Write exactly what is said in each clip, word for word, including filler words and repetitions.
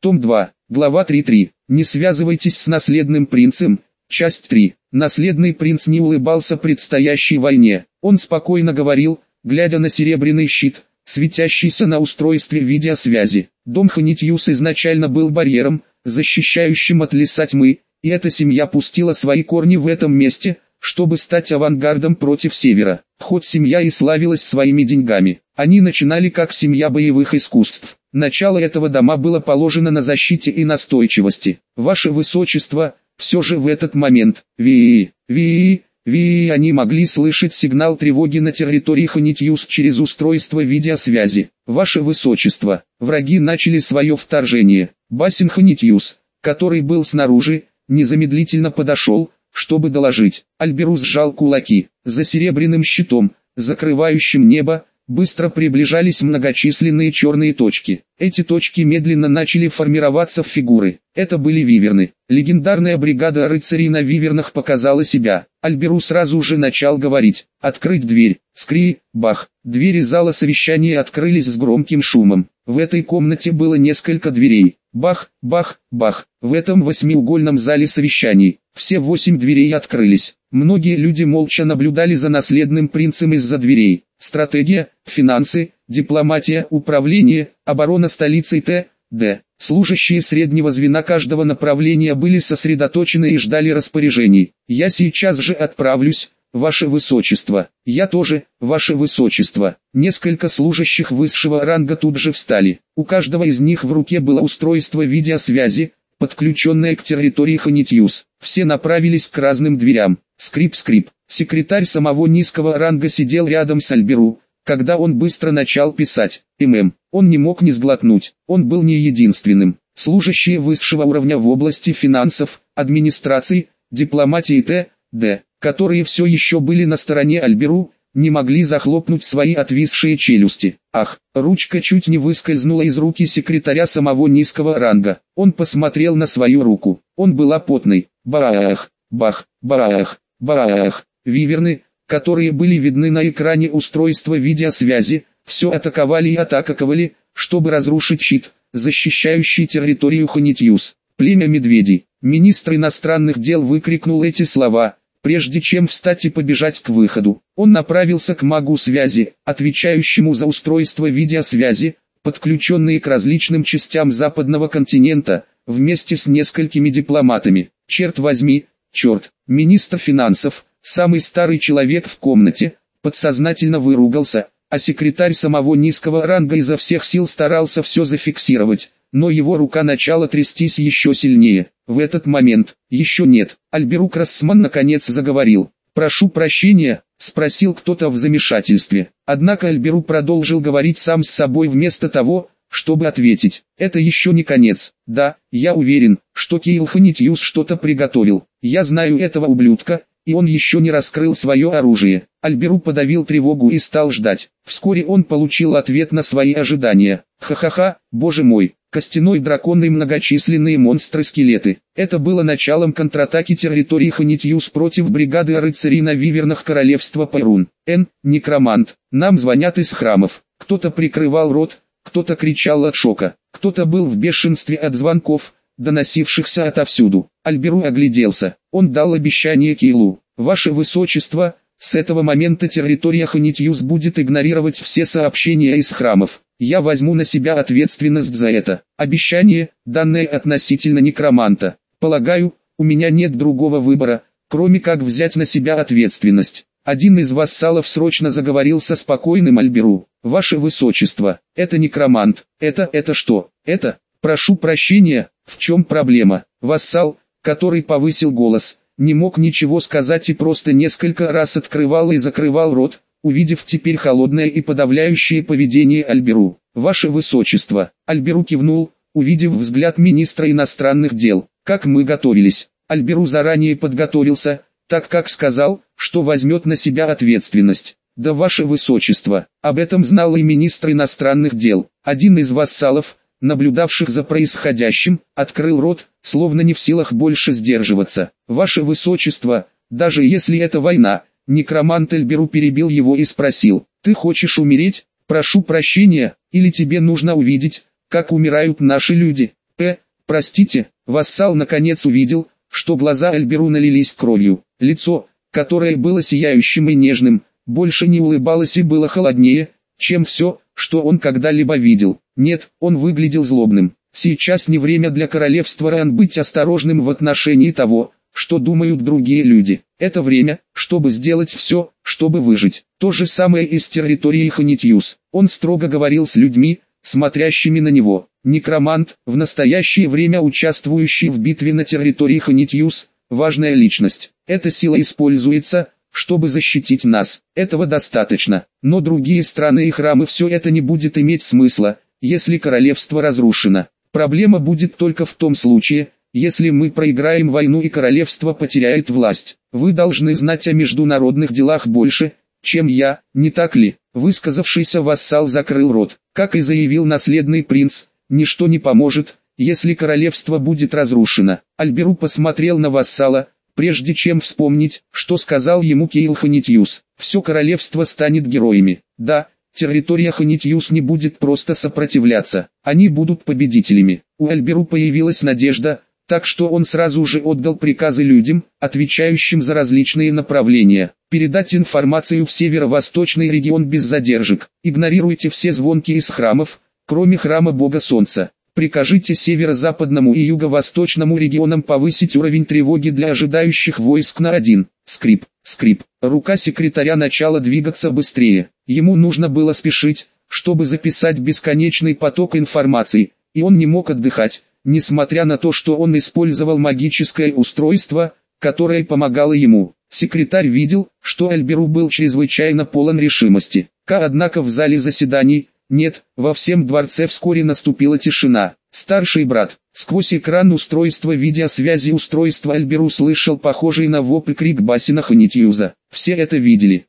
Том два, глава три три. Не связывайтесь с наследным принцем. Часть три. Наследный принц не улыбался предстоящей войне. Он спокойно говорил, глядя на серебряный щит, светящийся на устройстве видеосвязи. Дом Ханитьюс изначально был барьером, защищающим от лица тьмы, и эта семья пустила свои корни в этом месте, чтобы стать авангардом против севера. Хоть семья и славилась своими деньгами, они начинали как семья боевых искусств. Начало этого дома было положено на защите и настойчивости. Ваше Высочество, все же в этот момент, ви ви ви они могли слышать сигнал тревоги на территории Ханитьюс через устройство видеосвязи. Ваше Высочество, враги начали свое вторжение. Бассин Ханитьюс, который был снаружи, незамедлительно подошел, чтобы доложить. Альберус сжал кулаки. За серебряным щитом, закрывающим небо, быстро приближались многочисленные черные точки. Эти точки медленно начали формироваться в фигуры. Это были виверны. Легендарная бригада рыцарей на вивернах показала себя. Альберу сразу же начал говорить. «Открыть дверь!» Скри, бах. Двери зала совещания открылись с громким шумом. В этой комнате было несколько дверей. Бах, бах, бах. В этом восьмиугольном зале совещаний все восемь дверей открылись. Многие люди молча наблюдали за наследным принцем из-за дверей. Стратегия, финансы, дипломатия, управление, оборона столицы т.д. Служащие среднего звена каждого направления были сосредоточены и ждали распоряжений. «Я сейчас же отправлюсь, Ваше Высочество». «Я тоже, Ваше Высочество». Несколько служащих высшего ранга тут же встали. У каждого из них в руке было устройство видеосвязи, подключенное к территории Ханитьюс. Все направились к разным дверям. Скрип-скрип. Секретарь самого низкого ранга сидел рядом с Альберу, когда он быстро начал писать. ММ. Он не мог не сглотнуть. Он был не единственным. Служащие высшего уровня в области финансов, администрации, дипломатии т.д., которые все еще были на стороне Альберу, не могли захлопнуть свои отвисшие челюсти. Ах, ручка чуть не выскользнула из руки секретаря самого низкого ранга. Он посмотрел на свою руку. Он была потной. Баах, бах, баах, баах. Виверны, которые были видны на экране устройства видеосвязи, все атаковали и атаковали, чтобы разрушить щит, защищающий территорию Ханитьюс. Племя медведей. Министр иностранных дел выкрикнул эти слова, прежде чем встать и побежать к выходу. Он направился к магу связи, отвечающему за устройство видеосвязи, подключенные к различным частям западного континента, вместе с несколькими дипломатами. Черт возьми, черт, министр финансов, самый старый человек в комнате, подсознательно выругался, а секретарь самого низкого ранга изо всех сил старался все зафиксировать, но его рука начала трястись еще сильнее. В этот момент, еще нет, Альберу Крассман наконец заговорил. «Прошу прощения», — спросил кто-то в замешательстве. Однако Альберу продолжил говорить сам с собой вместо того, чтобы ответить. «Это еще не конец. Да, я уверен, что Кейл Ханитьюс что-то приготовил. Я знаю этого ублюдка, и он еще не раскрыл свое оружие». Альберу подавил тревогу и стал ждать. Вскоре он получил ответ на свои ожидания. «Ха-ха-ха, боже мой». Костяной дракон и многочисленные монстры-скелеты. Это было началом контратаки территории Ханитьюс против бригады рыцарей на вивернах королевства Пайрун. Н. Некромант. Нам звонят из храмов. Кто-то прикрывал рот, кто-то кричал от шока, кто-то был в бешенстве от звонков, доносившихся отовсюду. Альберу огляделся. Он дал обещание Кейлу. «Ваше Высочество, с этого момента территория Ханитьюс будет игнорировать все сообщения из храмов. Я возьму на себя ответственность за это. Обещание, данное относительно некроманта. Полагаю, у меня нет другого выбора, кроме как взять на себя ответственность». Один из вассалов срочно заговорил со спокойным Альберу. «Ваше Высочество, это некромант. Это, это что? Это? Прошу прощения, в чем проблема?» Вассал, который повысил голос, не мог ничего сказать и просто несколько раз открывал и закрывал рот, увидев теперь холодное и подавляющее поведение Альберу. «Ваше Высочество», Альберу кивнул, увидев взгляд министра иностранных дел. «Как мы готовились?» Альберу заранее подготовился, так как сказал, что возьмет на себя ответственность. «Да, Ваше Высочество», об этом знал и министр иностранных дел. Один из вассалов, наблюдавших за происходящим, открыл рот, словно не в силах больше сдерживаться. «Ваше Высочество, даже если это война», некромант Альберу перебил его и спросил: «Ты хочешь умереть? Прошу прощения, или тебе нужно увидеть, как умирают наши люди?» Э, простите, вассал наконец увидел, что глаза Альберу налились кровью. Лицо, которое было сияющим и нежным, больше не улыбалось и было холоднее, чем все, что он когда-либо видел. Нет, он выглядел злобным. Сейчас не время для королевства Ран быть осторожным в отношении того, что думают другие люди. Это время, чтобы сделать все, чтобы выжить. То же самое и с территорией Ханитьюс. Он строго говорил с людьми, смотрящими на него. Некромант, в настоящее время участвующий в битве на территории Ханитьюс, важная личность. Эта сила используется, чтобы защитить нас. Этого достаточно. Но другие страны и храмы, все это не будет иметь смысла, если королевство разрушено. Проблема будет только в том случае, если мы проиграем войну и королевство потеряет власть. Вы должны знать о международных делах больше, чем я, не так ли? Высказавшийся вассал закрыл рот. Как и заявил наследный принц, ничто не поможет, если королевство будет разрушено. Альберу посмотрел на вассала, прежде чем вспомнить, что сказал ему Кейл Ханитьюс. Все королевство станет героями. Да, территория Ханитьюс не будет просто сопротивляться, они будут победителями. У Альберу появилась надежда, так что он сразу же отдал приказы людям, отвечающим за различные направления. Передать информацию в северо-восточный регион без задержек. Игнорируйте все звонки из храмов, кроме храма Бога Солнца. Прикажите северо-западному и юго-восточному регионам повысить уровень тревоги для ожидающих войск на один. Скрип, скрип. Рука секретаря начала двигаться быстрее. Ему нужно было спешить, чтобы записать бесконечный поток информации, и он не мог отдыхать, несмотря на то, что он использовал магическое устройство, которое помогало ему. Секретарь видел, что Альберу был чрезвычайно полон решимости. К однако в зале заседаний, нет, во всем дворце вскоре наступила тишина. Старший брат, сквозь экран устройства видеосвязи устройства Альберу слышал похожий на вопль крик Басина Ханитьюза. Все это видели.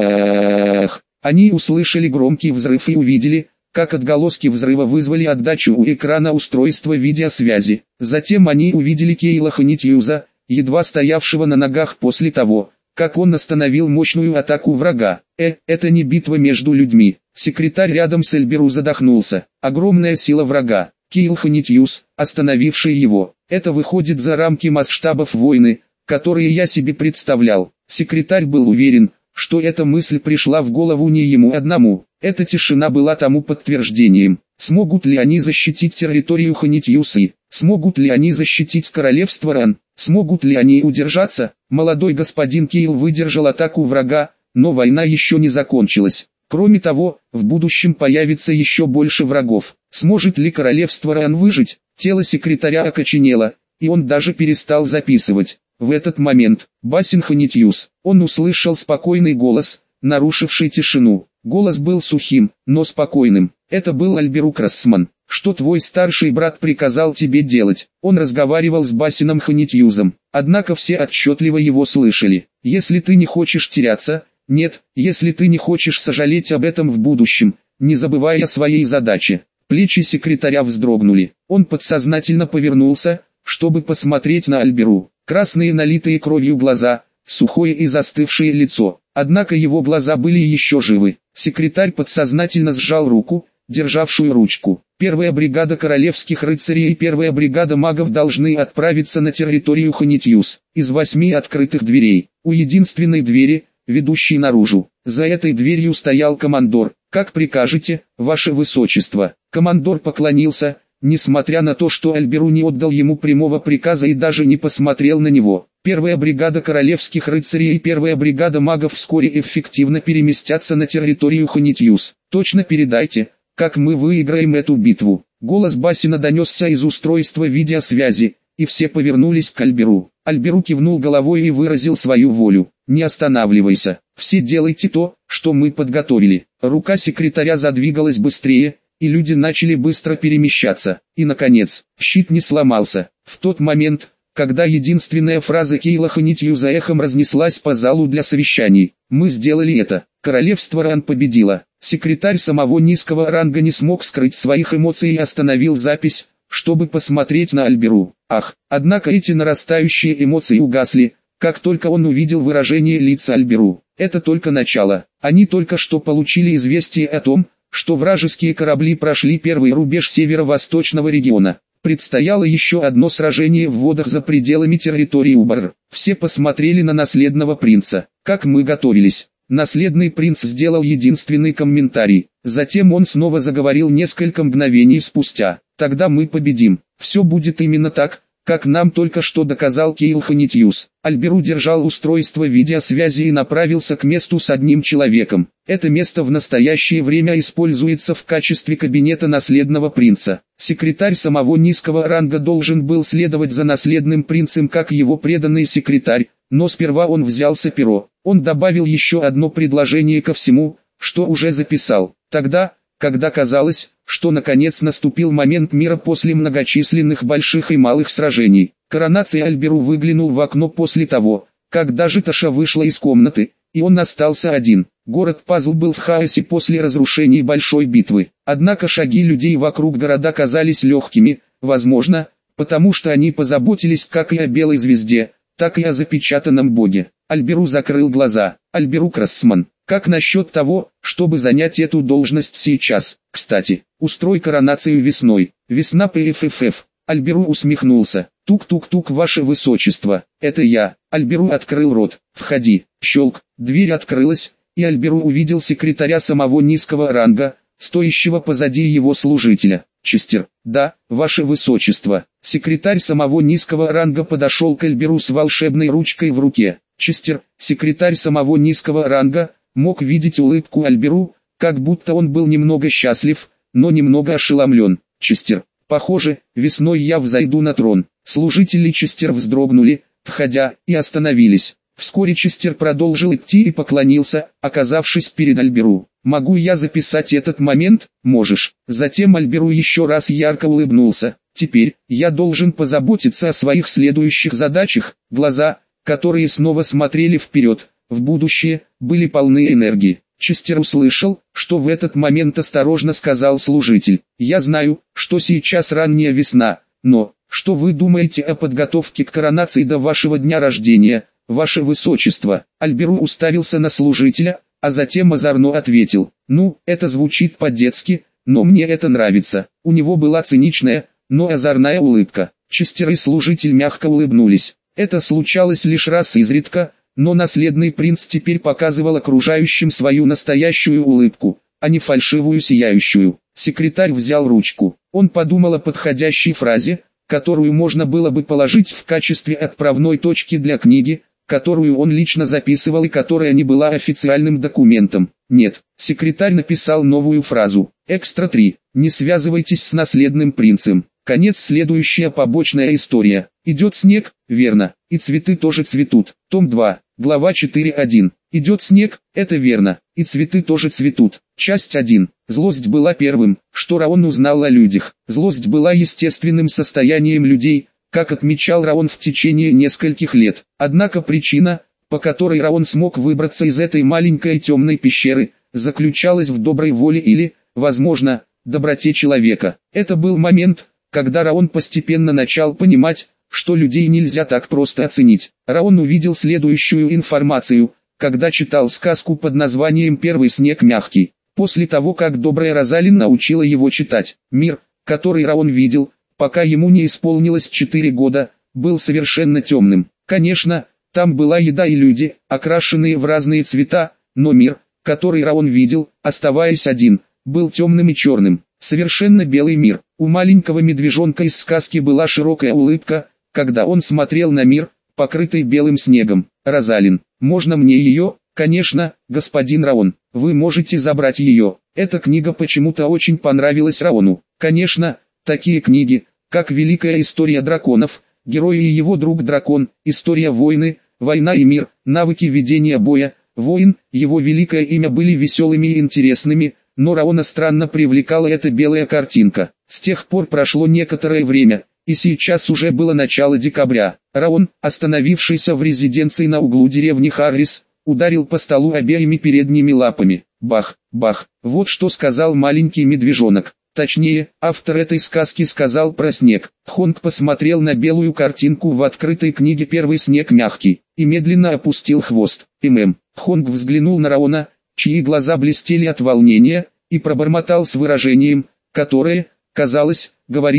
Бах! Они услышали громкий взрыв и увидели, как отголоски взрыва вызвали отдачу у экрана устройства видеосвязи. Затем они увидели Кейла Ханитьюза, едва стоявшего на ногах после того, как он остановил мощную атаку врага. Э, это не битва между людьми. Секретарь рядом с Альберу задохнулся. Огромная сила врага. Кейл Ханитьюс, остановивший его. Это выходит за рамки масштабов войны, которые я себе представлял. Секретарь был уверен, что эта мысль пришла в голову не ему одному. Эта тишина была тому подтверждением. Смогут ли они защитить территорию Ханитьюсы? Смогут ли они защитить королевство Ран? Смогут ли они удержаться? Молодой господин Кейл выдержал атаку врага, но война еще не закончилась. Кроме того, в будущем появится еще больше врагов. Сможет ли королевство Ран выжить? Тело секретаря окоченело, и он даже перестал записывать. В этот момент, Басин Ханитьюс, он услышал спокойный голос, нарушивший тишину. Голос был сухим, но спокойным. Это был Альберу Красман. «Что твой старший брат приказал тебе делать?» Он разговаривал с Басином Ханитьюзом. Однако все отчетливо его слышали. «Если ты не хочешь теряться, нет, если ты не хочешь сожалеть об этом в будущем, не забывай о своей задаче». Плечи секретаря вздрогнули. Он подсознательно повернулся, чтобы посмотреть на Альберу. Красные налитые кровью глаза, сухое и застывшее лицо. Однако его глаза были еще живы. Секретарь подсознательно сжал руку, державшую ручку. Первая бригада королевских рыцарей и первая бригада магов должны отправиться на территорию Ханитьюс. Из восьми открытых дверей, у единственной двери, ведущей наружу. За этой дверью стоял командор. «Как прикажете, ваше высочество». Командор поклонился, несмотря на то, что Альберу не отдал ему прямого приказа и даже не посмотрел на него. Первая бригада королевских рыцарей и первая бригада магов вскоре эффективно переместятся на территорию Ханитьюс. Точно передайте, как мы выиграем эту битву. Голос Басина донесся из устройства видеосвязи, и все повернулись к Альберу. Альберу кивнул головой и выразил свою волю. «Не останавливайся, все делайте то, что мы подготовили». Рука секретаря задвигалась быстрее, и люди начали быстро перемещаться. И наконец, щит не сломался. В тот момент, когда единственная фраза Кейла Ханитьюза эхом разнеслась по залу для совещаний. «Мы сделали это. Королевство Ран победило». Секретарь самого низкого ранга не смог скрыть своих эмоций и остановил запись, чтобы посмотреть на Альберу. Ах, однако эти нарастающие эмоции угасли, как только он увидел выражение лица Альберу. Это только начало. Они только что получили известие о том, что вражеские корабли прошли первый рубеж северо-восточного региона. Предстояло еще одно сражение в водах за пределами территории Убар. Все посмотрели на наследного принца. Как мы готовились. Наследный принц сделал единственный комментарий. Затем он снова заговорил несколько мгновений спустя. Тогда мы победим. Все будет именно так, как нам только что доказал Кейл Ханитьюс. Альберу держал устройство видеосвязи и направился к месту с одним человеком. Это место в настоящее время используется в качестве кабинета наследного принца. Секретарь самого низкого ранга должен был следовать за наследным принцем как его преданный секретарь, но сперва он взялся перо. Он добавил еще одно предложение ко всему, что уже записал. Тогда, когда казалось, что наконец наступил момент мира после многочисленных больших и малых сражений, коронация Альберу выглянул в окно после того, как даже Таша вышла из комнаты, и он остался один. Город Пазл был в хаосе после разрушений большой битвы, однако шаги людей вокруг города казались легкими, возможно, потому что они позаботились как и о Белой Звезде, так и о запечатанном боге. Альберу закрыл глаза. Альберу Красман, как насчет того, чтобы занять эту должность сейчас? Кстати, устрой коронацию весной. Весна ПФФ. Альберу усмехнулся. Тук-тук-тук, ваше высочество, это я. Альберу открыл рот. Входи. Щелк. Дверь открылась, и Альберу увидел секретаря самого низкого ранга, стоящего позади его служителя. Честер. Да, ваше высочество. Секретарь самого низкого ранга подошел к Альберу с волшебной ручкой в руке. Честер, секретарь самого низкого ранга, мог видеть улыбку Альберу, как будто он был немного счастлив, но немного ошеломлен. Честер, похоже, весной я взойду на трон. Служители Честер вздрогнули, входя, и остановились. Вскоре Честер продолжил идти и поклонился, оказавшись перед Альберу. «Могу я записать этот момент?» «Можешь». Затем Альберу еще раз ярко улыбнулся. «Теперь, я должен позаботиться о своих следующих задачах». Глаза, которые снова смотрели вперед, в будущее, были полны энергии. Честер услышал, что в этот момент осторожно сказал служитель: «Я знаю, что сейчас ранняя весна, но, что вы думаете о подготовке к коронации до вашего дня рождения, ваше высочество?» Альберу уставился на служителя, а затем озорно ответил: «Ну, это звучит по-детски, но мне это нравится». У него была циничная, но озорная улыбка. Честер и служитель мягко улыбнулись. Это случалось лишь раз изредка, но наследный принц теперь показывал окружающим свою настоящую улыбку, а не фальшивую сияющую. Секретарь взял ручку. Он подумал о подходящей фразе, которую можно было бы положить в качестве отправной точки для книги, которую он лично записывал и которая не была официальным документом. Нет, секретарь написал новую фразу. Экстра три. Не связывайтесь с наследным принцем. Конец. Следующая побочная история. Идет снег, верно, и цветы тоже цветут. Том два, глава четыре точка один. Идет снег, это верно, и цветы тоже цветут. Часть один. Злость была первым, что Раон узнал о людях. Злость была естественным состоянием людей, как отмечал Раон в течение нескольких лет. Однако причина, по которой Раон смог выбраться из этой маленькой темной пещеры, заключалась в доброй воле или, возможно, доброте человека. Это был момент, когда Раон постепенно начал понимать, что людей нельзя так просто оценить. Раон увидел следующую информацию, когда читал сказку под названием «Первый снег мягкий». После того, как добрая Розалин научила его читать, мир, который Раон видел, пока ему не исполнилось четыре года, был совершенно темным. Конечно, там была еда и люди, окрашенные в разные цвета, но мир, который Раон видел, оставаясь один, был темным и черным. Совершенно белый мир. У маленького медвежонка из сказки была широкая улыбка, когда он смотрел на мир, покрытый белым снегом. «Розалин, можно мне ее?» «Конечно, господин Раон, вы можете забрать ее». Эта книга почему-то очень понравилась Раону. Конечно, такие книги, как «Великая история драконов», «Герой и его друг дракон», «История войны», «Война и мир», «Навыки ведения боя», «Воин», «Его великое имя» были веселыми и интересными, но Раона странно привлекала эта белая картинка. С тех пор прошло некоторое время, и сейчас уже было начало декабря. Раон, остановившийся в резиденции на углу деревни Харрис, ударил по столу обеими передними лапами. Бах, бах, вот что сказал маленький медвежонок. Точнее, автор этой сказки сказал про снег. Хонг посмотрел на белую картинку в открытой книге «Первый снег мягкий» и медленно опустил хвост. ММ. Хонг взглянул на Раона, чьи глаза блестели от волнения, и пробормотал с выражением, которое, казалось, говорило,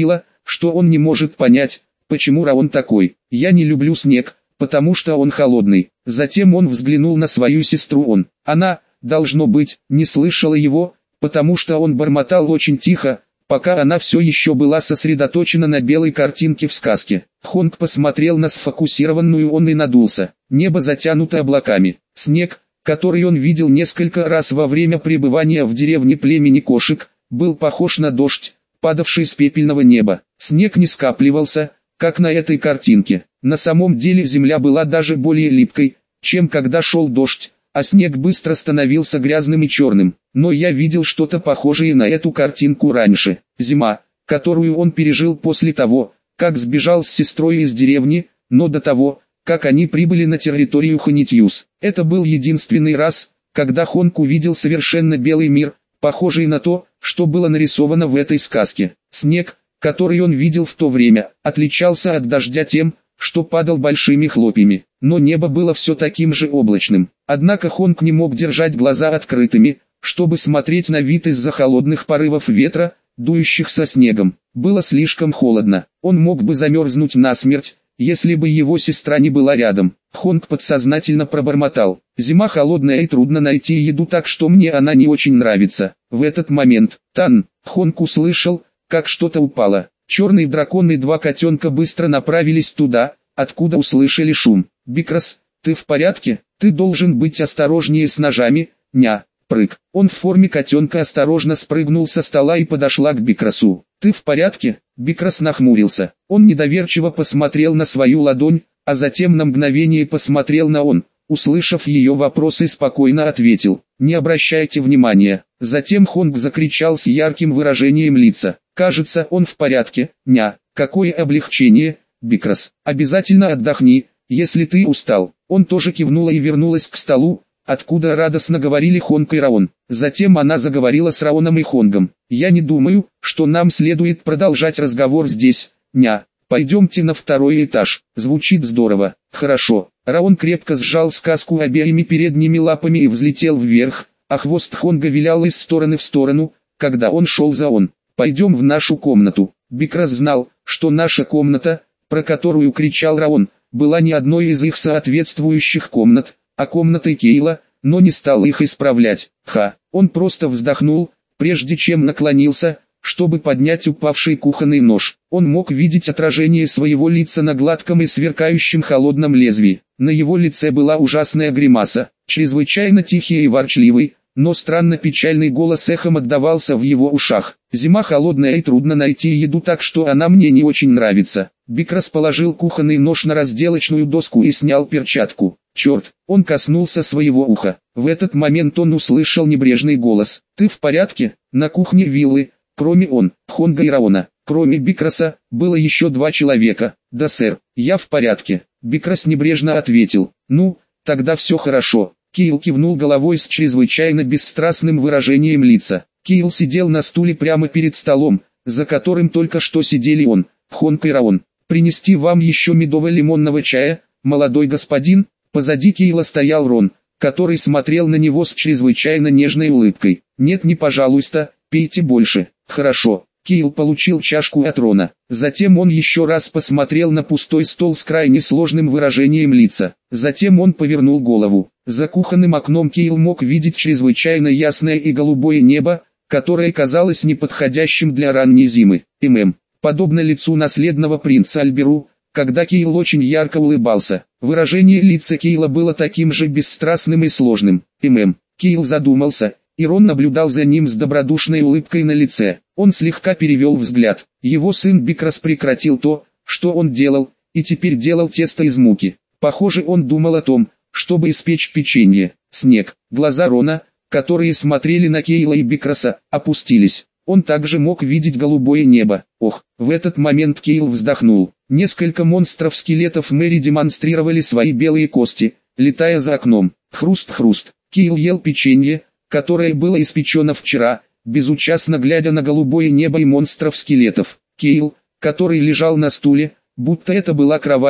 что он не может понять, почему Раон такой. «Я не люблю снег, потому что он холодный». Затем он взглянул на свою сестру. Он, она, должно быть, не слышала его, потому что он бормотал очень тихо, пока она все еще была сосредоточена на белой картинке в сказке. Хонг посмотрел на сфокусированную он и надулся. Небо затянуто облаками. Снег, который он видел несколько раз во время пребывания в деревне племени кошек, был похож на дождь, падавший с пепельного неба. Снег не скапливался, как на этой картинке. На самом деле земля была даже более липкой, чем когда шел дождь, а снег быстро становился грязным и черным. Но я видел что-то похожее на эту картинку раньше. Зима, которую он пережил после того, как сбежал с сестрой из деревни, но до того, как они прибыли на территорию Ханитьюс. Это был единственный раз, когда Хонг увидел совершенно белый мир, похожий на то, что было нарисовано в этой сказке. Снег, который он видел в то время, отличался от дождя тем, что падал большими хлопьями, но небо было все таким же облачным. Однако Хонг не мог держать глаза открытыми, чтобы смотреть на вид из-за холодных порывов ветра, дующих со снегом. Было слишком холодно, он мог бы замерзнуть насмерть, если бы его сестра не была рядом. Хонг подсознательно пробормотал: «Зима холодная и трудно найти еду, так что мне она не очень нравится». В этот момент, Тан, Хонг услышал, как что-то упало. Черный дракон и два котенка быстро направились туда, откуда услышали шум. «Бикрас, ты в порядке? Ты должен быть осторожнее с ножами, ня». Прыг. Он в форме котенка осторожно спрыгнул со стола и подошла к Бикрасу. «Ты в порядке?» Бикрас нахмурился. Он недоверчиво посмотрел на свою ладонь, а затем на мгновение посмотрел на он. Услышав ее вопрос и спокойно ответил: «Не обращайте внимания». Затем Хонг закричал с ярким выражением лица: «Кажется, он в порядке, ня». «Какое облегчение, Бикрас. Обязательно отдохни, если ты устал». Он тоже кивнула и вернулась к столу, откуда радостно говорили Хонг и Раон. Затем она заговорила с Раоном и Хонгом. «Я не думаю, что нам следует продолжать разговор здесь, ня. Пойдемте на второй этаж». Звучит здорово. «Хорошо». Раон крепко сжал сказку обеими передними лапами и взлетел вверх, а хвост Хонга вилял из стороны в сторону, когда он шел за он. «Пойдем в нашу комнату». Бикрас знал, что наша комната, про которую кричал Раон, была не одной из их соответствующих комнат, а комнатой Кейла, но не стал их исправлять. Ха, он просто вздохнул, прежде чем наклонился, чтобы поднять упавший кухонный нож. Он мог видеть отражение своего лица на гладком и сверкающем холодном лезвии. На его лице была ужасная гримаса, чрезвычайно тихий и ворчливый, но странно печальный голос эхом отдавался в его ушах. «Зима холодная и трудно найти еду, так что она мне не очень нравится». Бикрас положил кухонный нож на разделочную доску и снял перчатку. «Черт!» Он коснулся своего уха. В этот момент он услышал небрежный голос: «Ты в порядке?» На кухне виллы, кроме он, Хонга и Раона, кроме Бикраса, было еще два человека. «Да, сэр, я в порядке». Бикрас небрежно ответил: «Ну, тогда все хорошо». Кейл кивнул головой с чрезвычайно бесстрастным выражением лица. Кейл сидел на стуле прямо перед столом, за которым только что сидели он, Хонг и Раон. «Принести вам еще медово-лимонного чая, молодой господин?» Позади Кейла стоял Рон, который смотрел на него с чрезвычайно нежной улыбкой. «Нет, не пожалуйста, пейте больше». «Хорошо». Кейл получил чашку от Рона. Затем он еще раз посмотрел на пустой стол с крайне сложным выражением лица. Затем он повернул голову. За кухонным окном Кейл мог видеть чрезвычайно ясное и голубое небо, которое казалось неподходящим для ранней зимы. ММ. Подобно лицу наследного принца Альберу, когда Кейл очень ярко улыбался. Выражение лица Кейла было таким же бесстрастным и сложным. ММ. Кейл задумался, и Рон наблюдал за ним с добродушной улыбкой на лице. Он слегка перевел взгляд. Его сын Бикрас прекратил то, что он делал, и теперь делал тесто из муки. Похоже, он думал о том, чтобы испечь печенье. Снег. Глаза Рона, которые смотрели на Кейла и Бикраса, опустились. Он также мог видеть голубое небо. Ох, в этот момент Кейл вздохнул. Несколько монстров-скелетов Мэри демонстрировали свои белые кости, летая за окном. Хруст-хруст. Кейл ел печенье, которое было испечено вчера, безучастно глядя на голубое небо и монстров-скелетов. Кейл, который лежал на стуле, будто это была кровать,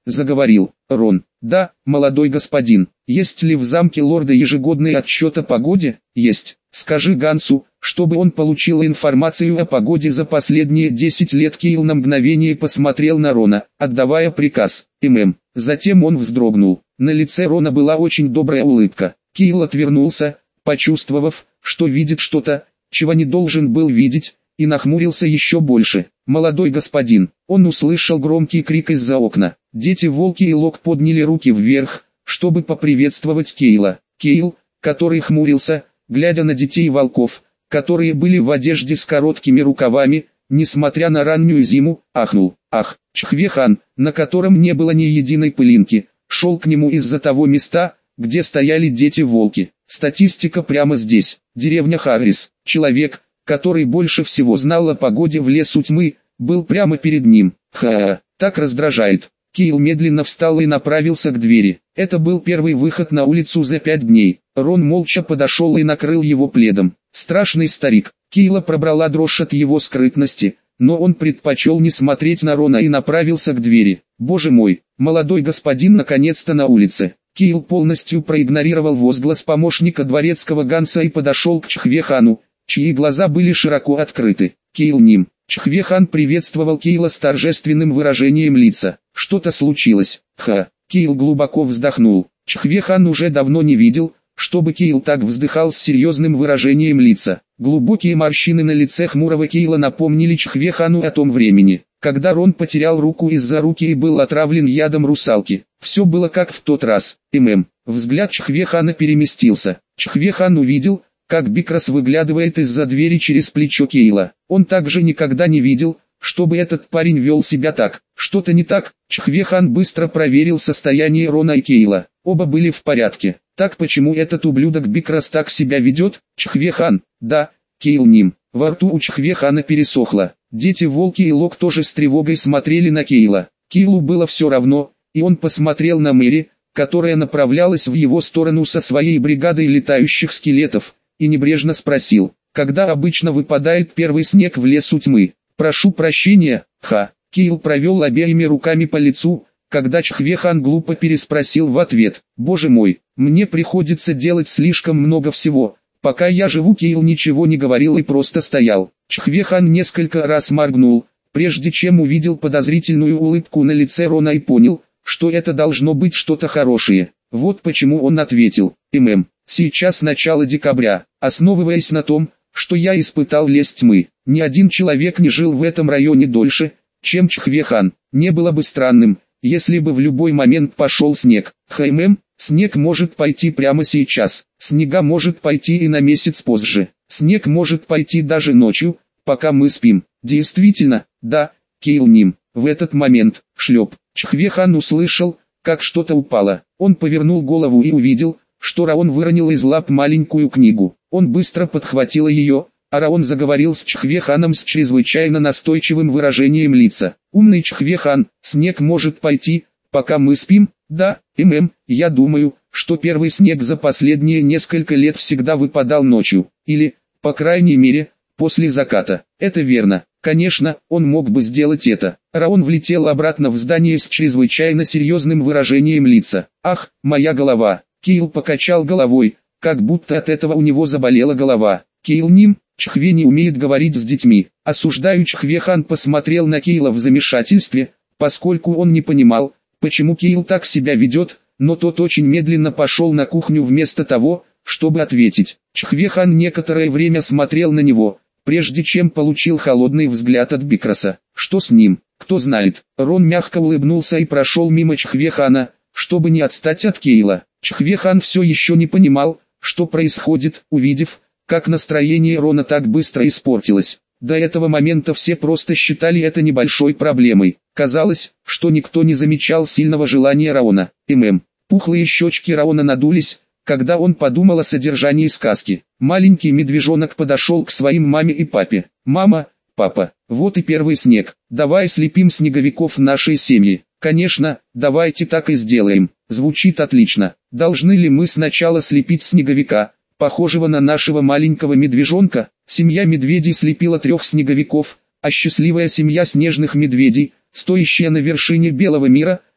заговорил Рон. Да, молодой господин. Есть ли в замке лорда ежегодный отчет о погоде? Есть. Скажи Гансу, чтобы он получил информацию о погоде за последние десять лет. Кейл на мгновение посмотрел на Рона, отдавая приказ. ММ. Затем он вздрогнул. На лице Рона была очень добрая улыбка. Кейл отвернулся, почувствовав, что видит что-то, чего не должен был видеть, и нахмурился еще больше. «Молодой господин!» Он услышал громкий крик из-за окна. Дети-волки и Лок подняли руки вверх, чтобы поприветствовать Кейла. Кейл, который хмурился, глядя на детей-волков, которые были в одежде с короткими рукавами, несмотря на раннюю зиму, ахнул. Ах, Чхве-хан, на котором не было ни единой пылинки, шел к нему из-за того места, где стояли дети-волки. Статистика прямо здесь. Деревня Харрис. Человек, который больше всего знал о погоде в лесу тьмы, был прямо перед ним. Ха-ха, так раздражает. Кейл медленно встал и направился к двери. Это был первый выход на улицу за пять дней. Рон молча подошел и накрыл его пледом. Страшный старик. Кейла пробрала дрожь от его скрытности, но он предпочел не смотреть на Рона и направился к двери. Боже мой, молодой господин наконец-то на улице. Кейл полностью проигнорировал возглас помощника дворецкого Ганса и подошел к Чхве-хану, чьи глаза были широко открыты. Кейл Ним. Чхве-хан приветствовал Кейла с торжественным выражением лица. Что-то случилось. Ха. Кейл глубоко вздохнул. Чхве-хан уже давно не видел, чтобы Кейл так вздыхал с серьезным выражением лица. Глубокие морщины на лице хмурого Кейла напомнили Чхве-хану о том времени, когда Рон потерял руку из-за руки и был отравлен ядом русалки. Все было как в тот раз. ММ. Взгляд Чхве-хана переместился. Чхве-хан увидел, как Бикрас выглядывает из-за двери через плечо Кейла. Он также никогда не видел, чтобы этот парень вел себя так. Что-то не так. Чхве-хан быстро проверил состояние Рона и Кейла. Оба были в порядке. Так почему этот ублюдок Бикрас так себя ведет? Чхве-хан. Да, Кейл Ним. Во рту у Чхве-хана пересохло. Дети-волки и Лок тоже с тревогой смотрели на Кейла. Кейлу было все равно, и он посмотрел на Мэри, которая направлялась в его сторону со своей бригадой летающих скелетов, и небрежно спросил, когда обычно выпадает первый снег в лесу тьмы. «Прошу прощения, ха». Кейл провел обеими руками по лицу, когда Чхве-хан глупо переспросил в ответ. «Боже мой, мне приходится делать слишком много всего». Пока я живу, Кейл ничего не говорил и просто стоял. Чхве-хан несколько раз моргнул, прежде чем увидел подозрительную улыбку на лице Рона и понял, что это должно быть что-то хорошее. Вот почему он ответил. «ММ, сейчас начало декабря, основываясь на том, что я испытал лес тьмы. Ни один человек не жил в этом районе дольше, чем Чхве-хан. Не было бы странным, если бы в любой момент пошел снег. ХММ, снег может пойти прямо сейчас. Снега может пойти и на месяц позже. Снег может пойти даже ночью, пока мы спим. Действительно, да, Кейл Ним. В этот момент, шлеп, Чхве-хан услышал, как что-то упало. Он повернул голову и увидел, что Раон выронил из лап маленькую книгу. Он быстро подхватил ее, а Раон заговорил с Чхве-ханом с чрезвычайно настойчивым выражением лица. «Умный Чхве-хан, снег может пойти, пока мы спим?» «Да, ММ, я думаю, что первый снег за последние несколько лет всегда выпадал ночью, или, по крайней мере, после заката. Это верно. Конечно, он мог бы сделать это». Раон влетел обратно в здание с чрезвычайно серьезным выражением лица. «Ах, моя голова!» Кейл покачал головой, как будто от этого у него заболела голова. «Кейл Ним, Чхве не умеет говорить с детьми». Осуждаю. Чхве-хан посмотрел на Кейла в замешательстве, поскольку он не понимал, почему Кейл так себя ведет, но тот очень медленно пошел на кухню вместо того, чтобы ответить. Чхве-хан некоторое время смотрел на него, прежде чем получил холодный взгляд от Бикраса. «Что с ним? Кто знает?» Рон мягко улыбнулся и прошел мимо Чхве-хана, чтобы не отстать от Кейла. Чхве-хан все еще не понимал, что происходит, увидев, как настроение Рона так быстро испортилось. До этого момента все просто считали это небольшой проблемой. Казалось, что никто не замечал сильного желания Раона. ММ. Пухлые щечки Раона надулись, когда он подумал о содержании сказки. Маленький медвежонок подошел к своим маме и папе. «Мама, папа, вот и первый снег. Давай слепим снеговиков в нашей семье». «Конечно, давайте так и сделаем. Звучит отлично. Должны ли мы сначала слепить снеговика, похожего на нашего маленького медвежонка?» Семья медведей слепила трех снеговиков, а счастливая семья снежных медведей, стоящая на вершине белого мира,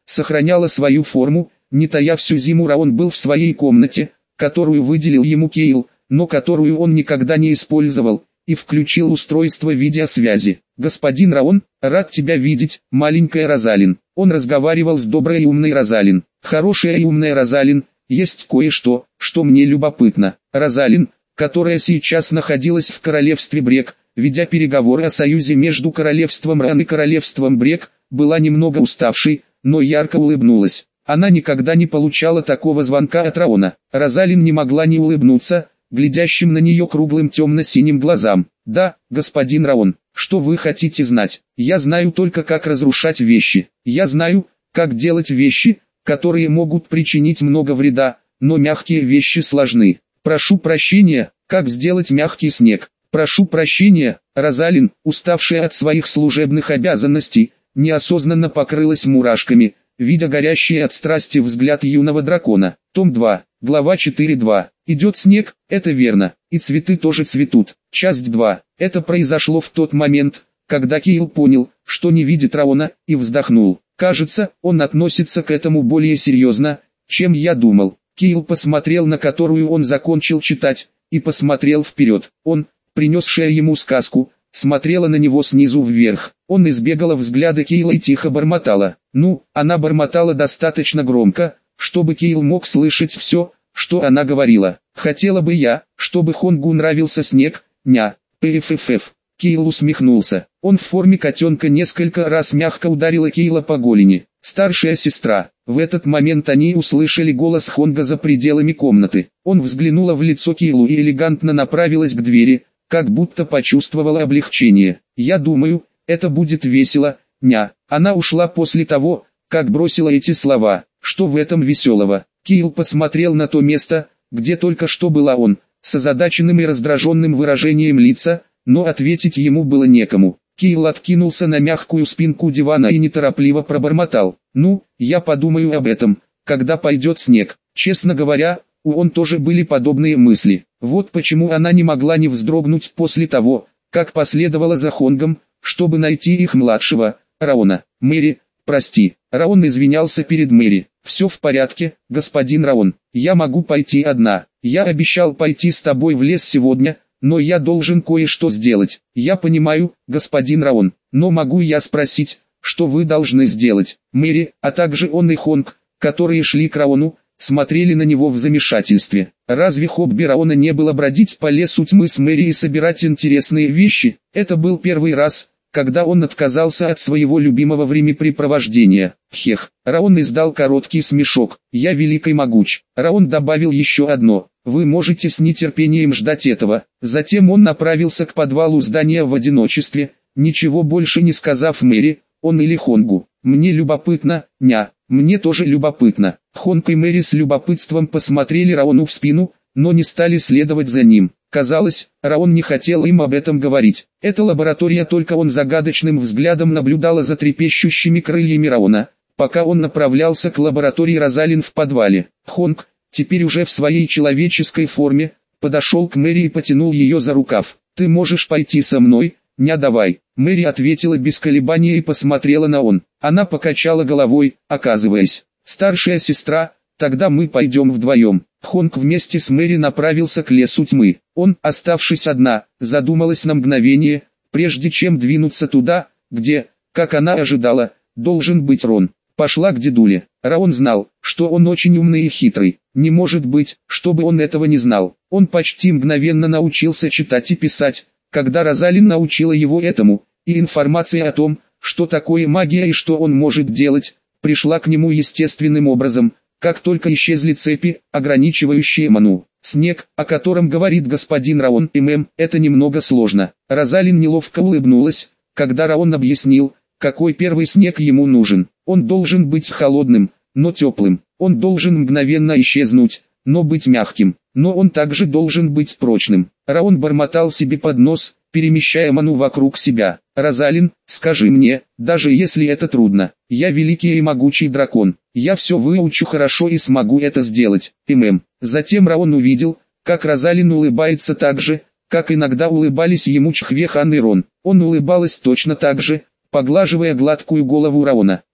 сохраняла свою форму, не тая всю зиму Раон был в своей комнате, которую выделил ему Кейл, но которую он никогда не использовал, и включил устройство видеосвязи. «Господин Раон, рад тебя видеть, маленькая Розалин». Он разговаривал с доброй и умной Розалин. «Хорошая и умная Розалин, есть кое-что, что мне любопытно». Розалин, которая сейчас находилась в королевстве Брек, ведя переговоры о союзе между королевством Ран и королевством Брек, была немного уставшей, но ярко улыбнулась. Она никогда не получала такого звонка от Раона. Розалин не могла не улыбнуться, глядящим на нее круглым темно-синим глазам. «Да, господин Раон, что вы хотите знать? Я знаю только, как разрушать вещи. Я знаю, как делать вещи, которые могут причинить много вреда, но мягкие вещи сложны. Прошу прощения, как сделать мягкий снег. Прошу прощения». Розалин, уставшая от своих служебных обязанностей, неосознанно покрылась мурашками, видя горящий от страсти взгляд юного дракона. Том два, глава четыре два. Идет снег, это верно, и цветы тоже цветут. Часть два. Это произошло в тот момент, когда Кейл понял, что не видит Раона, и вздохнул. Кажется, он относится к этому более серьезно, чем я думал. Кейл посмотрел на которую он закончил читать, и посмотрел вперед. Он, принесшая ему сказку, смотрела на него снизу вверх. Он избегала взгляда Кейла и тихо бормотала. Ну, она бормотала достаточно громко, чтобы Кейл мог слышать все, что она говорила. «Хотела бы я, чтобы Хонгу нравился снег, ня, пффф». Кейл усмехнулся. Он в форме котенка несколько раз мягко ударила Кейла по голени. Старшая сестра. В этот момент они услышали голос Хонга за пределами комнаты. Он взглянула в лицо Кейлу и элегантно направилась к двери, как будто почувствовала облегчение. «Я думаю, это будет весело, ня». Она ушла после того, как бросила эти слова. Что в этом веселого? Кейл посмотрел на то место, где только что была он, с озадаченным и раздраженным выражением лица, но ответить ему было некому. Кейл откинулся на мягкую спинку дивана и неторопливо пробормотал. «Ну, я подумаю об этом, когда пойдет снег». Честно говоря, у он тоже были подобные мысли. Вот почему она не могла не вздрогнуть после того, как последовала за Хонгом, чтобы найти их младшего, Раона. «Мэри, прости». Раон извинялся перед Мэри. «Все в порядке, господин Раон. Я могу пойти одна. Я обещал пойти с тобой в лес сегодня, но я должен кое-что сделать». «Я понимаю, господин Раон, но могу я спросить, что вы должны сделать?» Мэри, а также он и Хонг, которые шли к Раону, смотрели на него в замешательстве. Разве хобби Раона не было бродить по лесу тьмы с Мэри и собирать интересные вещи? Это был первый раз, когда он отказался от своего любимого времяпрепровождения. Хех. Раон издал короткий смешок. «Я велик и могуч». Раон добавил еще одно. «Вы можете с нетерпением ждать этого». Затем он направился к подвалу здания в одиночестве, ничего больше не сказав Мэри, он или Хонгу. «Мне любопытно, ня, мне тоже любопытно». Хонг и Мэри с любопытством посмотрели Раону в спину, но не стали следовать за ним. Казалось, Раон не хотел им об этом говорить. Эта лаборатория, только он загадочным взглядом наблюдала за трепещущими крыльями Раона, пока он направлялся к лаборатории Розалин в подвале. Хонг, теперь уже в своей человеческой форме, подошел к Мэри и потянул ее за рукав. «Ты можешь пойти со мной, ня, давай». Мэри ответила без колебания и посмотрела на он. Она покачала головой, оказываясь. «Старшая сестра, тогда мы пойдем вдвоем». Хонг вместе с Мэри направился к лесу тьмы. Он, оставшись одна, задумалась на мгновение, прежде чем двинуться туда, где, как она ожидала, должен быть Рон. Пошла к дедуле. Раон знал, что он очень умный и хитрый. Не может быть, чтобы он этого не знал. Он почти мгновенно научился читать и писать, когда Розалин научила его этому, и информация о том, что такое магия и что он может делать, пришла к нему естественным образом, как только исчезли цепи, ограничивающие ману. Снег, о котором говорит господин Раон, ММ, это немного сложно. Розалин неловко улыбнулась, когда Раон объяснил, какой первый снег ему нужен. Он должен быть холодным, но теплым. Он должен мгновенно исчезнуть, но быть мягким. Но он также должен быть прочным. Раон бормотал себе под нос, перемещая ману вокруг себя. «Розалин, скажи мне, даже если это трудно, я великий и могучий дракон, я все выучу хорошо и смогу это сделать, ММ». Затем Раон увидел, как Розалин улыбается так же, как иногда улыбались ему Чхве Хан и Рон. Он улыбалась точно так же, поглаживая гладкую голову Раона.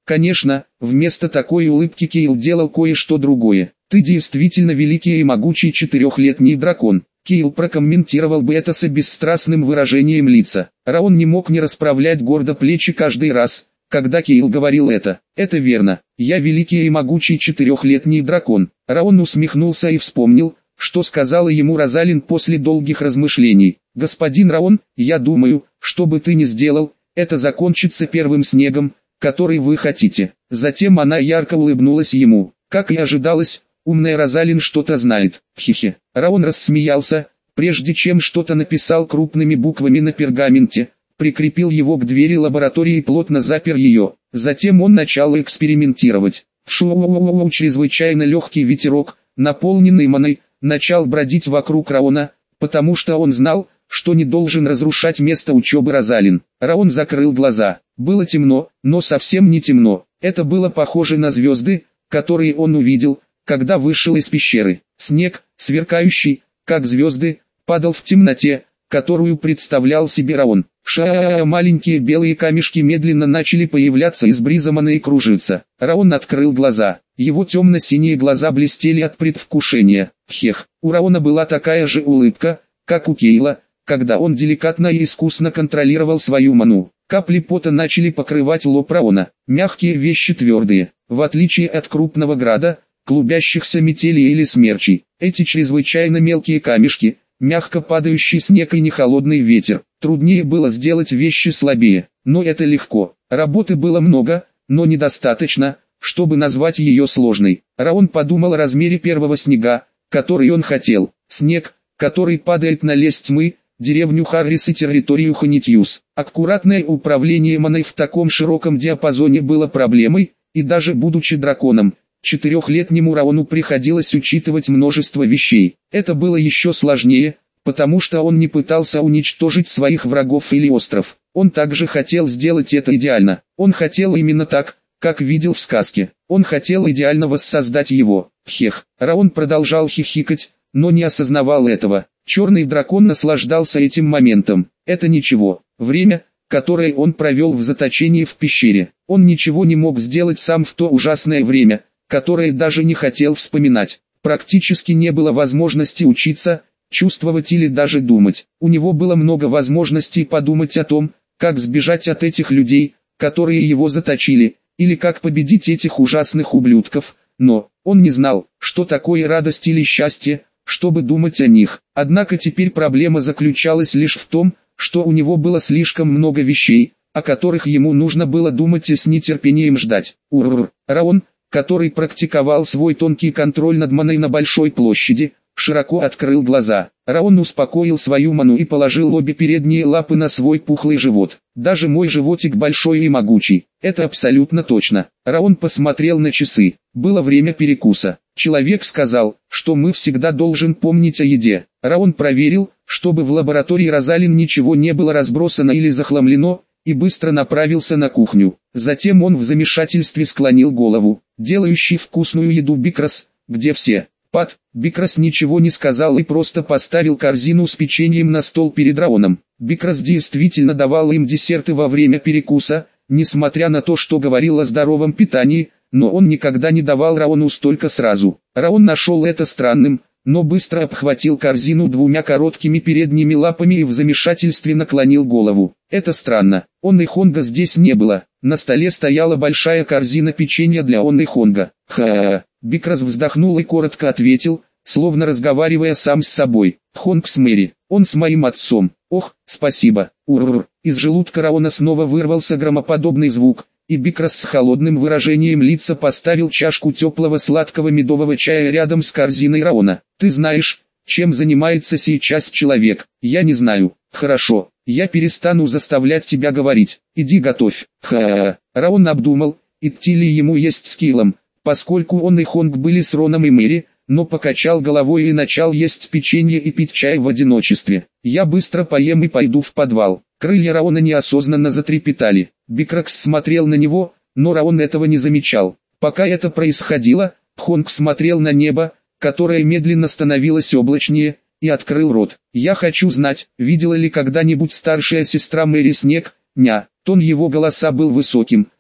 Конечно, вместо такой улыбки Кейл делал кое-что другое. «Ты действительно великий и могучий четырехлетний дракон». Кейл прокомментировал бы это с бесстрастным выражением лица. Раон не мог не расправлять гордо плечи каждый раз, когда Кейл говорил это. «Это верно, я великий и могучий четырехлетний дракон». Раон усмехнулся и вспомнил, что сказала ему Розалин после долгих размышлений. «Господин Раон, я думаю, что бы ты ни сделал, это закончится первым снегом, который вы хотите». Затем она ярко улыбнулась ему. Как и ожидалось, умная Розалин что-то знает. Хе-хе. Раон рассмеялся, прежде чем что-то написал крупными буквами на пергаменте, прикрепил его к двери лаборатории и плотно запер ее. Затем он начал экспериментировать. Шоу-оу-оу-оу, чрезвычайно легкий ветерок, наполненный маной, начал бродить вокруг Раона, потому что он знал, что не должен разрушать место учебы Розалин. Раон закрыл глаза. Было темно, но совсем не темно. Это было похоже на звезды, которые он увидел, когда вышел из пещеры. Снег, сверкающий, как звезды, падал в темноте, которую представлял себе Раон. Ша, маленькие белые камешки медленно начали появляться из бриза маны и кружиться. Раон открыл глаза. Его темно-синие глаза блестели от предвкушения. Хех, у Раона была такая же улыбка, как у Кейла, когда он деликатно и искусно контролировал свою ману. Капли пота начали покрывать лоб Раона. Мягкие вещи твердые, в отличие от крупного града, клубящихся метелей или смерчей. Эти чрезвычайно мелкие камешки, мягко падающий снег и не холодный ветер. Труднее было сделать вещи слабее, но это легко. Работы было много, но недостаточно, чтобы назвать ее сложной. Раон подумал о размере первого снега, который он хотел. Снег, который падает на лес тьмы, деревню Харрис и территорию Ханитьюс. Аккуратное управление маной в таком широком диапазоне было проблемой, и даже будучи драконом, четырехлетнему Раону приходилось учитывать множество вещей. Это было еще сложнее, потому что он не пытался уничтожить своих врагов или остров. Он также хотел сделать это идеально. Он хотел именно так, как видел в сказке. Он хотел идеально воссоздать его. Хех. Раон продолжал хихикать, но не осознавал этого. Черный дракон наслаждался этим моментом. Это ничего. Время, которое он провел в заточении в пещере. Он ничего не мог сделать сам в то ужасное время, которое даже не хотел вспоминать. Практически не было возможности учиться, чувствовать или даже думать. У него было много возможностей подумать о том, как сбежать от этих людей, которые его заточили, или как победить этих ужасных ублюдков, но он не знал, что такое радость или счастье, чтобы думать о них. Однако теперь проблема заключалась лишь в том, что у него было слишком много вещей, о которых ему нужно было думать и с нетерпением ждать. Урр. Раон, который практиковал свой тонкий контроль над маной на большой площади, широко открыл глаза. Раон успокоил свою ману и положил обе передние лапы на свой пухлый живот. Даже мой животик большой и могучий. Это абсолютно точно. Раон посмотрел на часы. Было время перекуса. Человек сказал, что мы всегда должен помнить о еде. Раон проверил, чтобы в лаборатории Розалин ничего не было разбросано или захламлено, и быстро направился на кухню. Затем он в замешательстве склонил голову. Делающий вкусную еду Бикрас, где все? Пат, Бикрас ничего не сказал и просто поставил корзину с печеньем на стол перед Раоном. Бикрас действительно давал им десерты во время перекуса, несмотря на то, что говорил о здоровом питании, но он никогда не давал Раону столько сразу. Раон нашел это странным, но быстро обхватил корзину двумя короткими передними лапами и в замешательстве наклонил голову. Это странно, Онны Хонга здесь не было. На столе стояла большая корзина печенья для Онны Хонга. Ха-ха-ха. Бикрас вздохнул и коротко ответил, словно разговаривая сам с собой. Хонг с Мэри, он с моим отцом. Ох, спасибо. Урр. Из желудка Раона снова вырвался громоподобный звук, и Бикрас с холодным выражением лица поставил чашку теплого сладкого медового чая рядом с корзиной Раона. Ты знаешь, чем занимается сейчас человек? Я не знаю. Хорошо, я перестану заставлять тебя говорить. Иди готовь. Ха-ха. Раон обдумал, идти ли ему есть с Килом, поскольку он и Хонг были с Роном и Мэри, но покачал головой и начал есть печенье и пить чай в одиночестве. Я быстро поем и пойду в подвал. Крылья Раона неосознанно затрепетали. Бикрас смотрел на него, но Раон этого не замечал. Пока это происходило, Хонг смотрел на небо, которое медленно становилось облачнее, и открыл рот. «Я хочу знать, видела ли когда-нибудь старшая сестра Мэри снег?» Ня. Тон его голоса был высоким,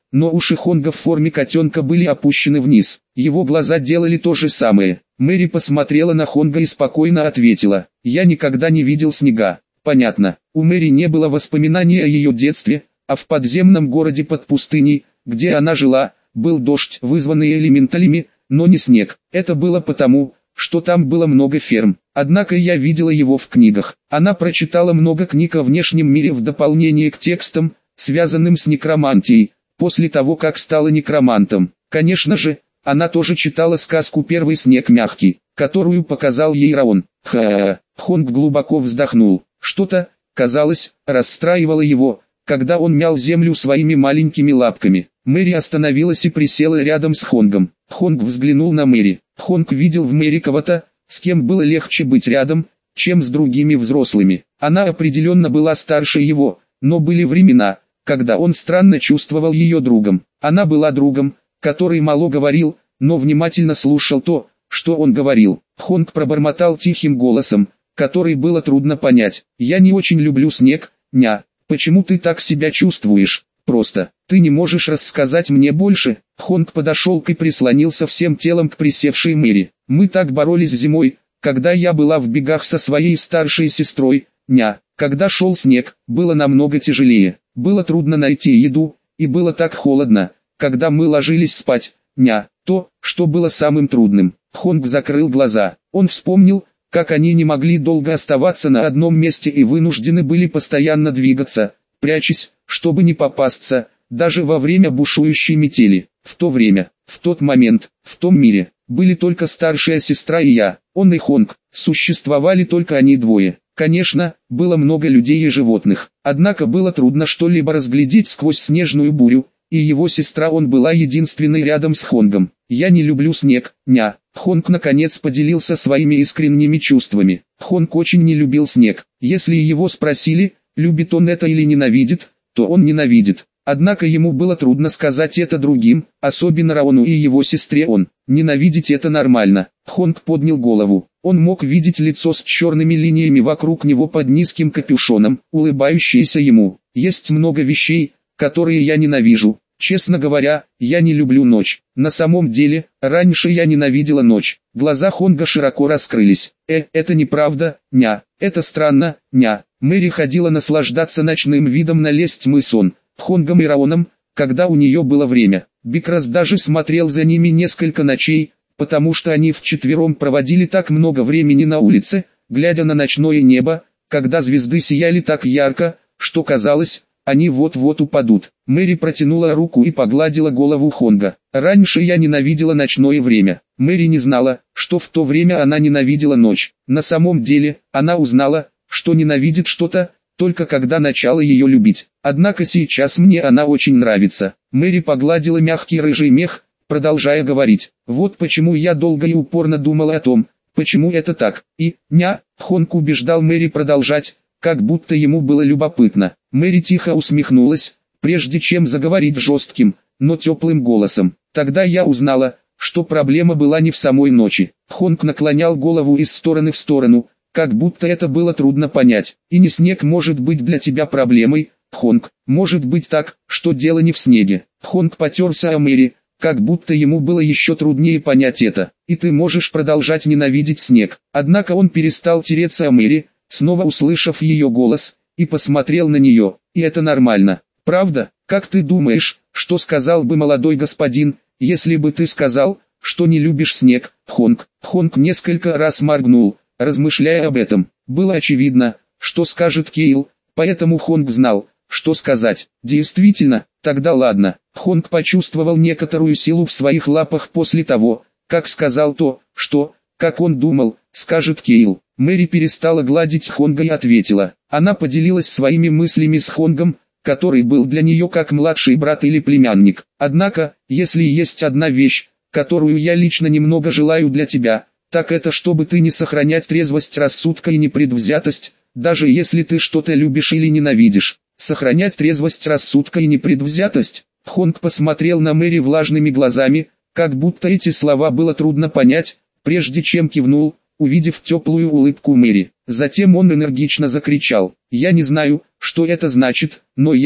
но уши Хонга в форме котенка были опущены вниз. Его глаза делали то же самое. Мэри посмотрела на Хонга и спокойно ответила: «Я никогда не видел снега». Понятно, у Мэри не было воспоминаний о ее детстве, а в подземном городе под пустыней, где она жила, был дождь, вызванный элементалями, но не снег. Это было потому, что там было много ферм. Однако я видела его в книгах. Она прочитала много книг о внешнем мире в дополнение к текстам, связанным с некромантией, после того как стала некромантом. Конечно же, она тоже читала сказку «Первый снег мягкий», которую показал ей Раон. Ха-ха-ха. Хонг глубоко вздохнул. Что-то, казалось, расстраивало его, когда он мял землю своими маленькими лапками. Мэри остановилась и присела рядом с Хонгом. Хонг взглянул на Мэри. Хонг видел в Мэри кого-то, с кем было легче быть рядом, чем с другими взрослыми. Она определенно была старше его, но были времена, когда он странно чувствовал ее другом. Она была другом, который мало говорил, но внимательно слушал то, что он говорил. Хонг пробормотал тихим голосом, который было трудно понять: «Я не очень люблю снег, ня. Почему ты так себя чувствуешь? Просто, ты не можешь рассказать мне больше?» Хонг подошел к и прислонился всем телом к присевшей Мэри. «Мы так боролись зимой, когда я была в бегах со своей старшей сестрой, ня. Когда шел снег, было намного тяжелее. Было трудно найти еду, и было так холодно, когда мы ложились спать, ня. То, что было самым трудным». Хонг закрыл глаза. Он вспомнил, как они не могли долго оставаться на одном месте и вынуждены были постоянно двигаться, прячась, чтобы не попасться, даже во время бушующей метели. В то время, в тот момент, в том мире, были только старшая сестра и я, он и Хонг, существовали только они двое. Конечно, было много людей и животных, однако было трудно что-либо разглядеть сквозь снежную бурю, и его сестра он была единственной рядом с Хонгом. «Я не люблю снег, ня». Хонг наконец поделился своими искренними чувствами. Хонг очень не любил снег. Если его спросили, любит он это или ненавидит, то он ненавидит. Однако ему было трудно сказать это другим, особенно Раону и его сестре. Он, ненавидеть это нормально. Хонг поднял голову. Он мог видеть лицо с черными линиями вокруг него под низким капюшоном, улыбающееся ему. «Есть много вещей, которые я ненавижу. Честно говоря, я не люблю ночь. На самом деле, раньше я ненавидела ночь». Глаза Хонга широко раскрылись. «Э, это неправда, ня. Это странно, ня». Мэри ходила наслаждаться ночным видом на лесть мыс он, Хонгом и Раоном, когда у нее было время. Бикрас даже смотрел за ними несколько ночей, потому что они вчетвером проводили так много времени на улице, глядя на ночное небо, когда звезды сияли так ярко, что казалось, они вот-вот упадут. Мэри протянула руку и погладила голову Хонга. «Раньше я ненавидела ночное время». Мэри не знала, что в то время она ненавидела ночь. На самом деле, она узнала, что ненавидит что-то, только когда начала ее любить. Однако сейчас мне она очень нравится. Мэри погладила мягкий рыжий мех, продолжая говорить: «Вот почему я долго и упорно думала о том, почему это так». И, ня, Хонг убеждал Мэри продолжать, как будто ему было любопытно. Мэри тихо усмехнулась, прежде чем заговорить жестким, но теплым голосом. «Тогда я узнала, что проблема была не в самой ночи». Хонг наклонял голову из стороны в сторону, как будто это было трудно понять. «И не снег может быть для тебя проблемой, Хонг. Может быть так, что дело не в снеге». Хонг потерся о Мэри, как будто ему было еще труднее понять это. «И ты можешь продолжать ненавидеть снег». Однако он перестал тереться о Мэри, снова услышав ее голос, и посмотрел на нее. «И это нормально. Правда? Как ты думаешь, что сказал бы молодой господин, если бы ты сказал, что не любишь снег, Хонг?» Хонг несколько раз моргнул, размышляя об этом. Было очевидно, что скажет Кейл, поэтому Хонг знал, что сказать. «Действительно, тогда ладно». Хонг почувствовал некоторую силу в своих лапах после того, как сказал то, что, как он думал, скажет Кейл. Мэри перестала гладить Хонга и ответила. Она поделилась своими мыслями с Хонгом, который был для нее как младший брат или племянник. «Однако, если есть одна вещь, которую я лично немного желаю для тебя, так это чтобы ты не сохранять трезвость рассудка и непредвзятость, даже если ты что-то любишь или ненавидишь». «Сохранять трезвость рассудка и непредвзятость?» Хонг посмотрел на Мэри влажными глазами, как будто эти слова было трудно понять, прежде чем кивнул, увидев теплую улыбку Мэри. Затем он энергично закричал: «Я не знаю, что это значит, но я,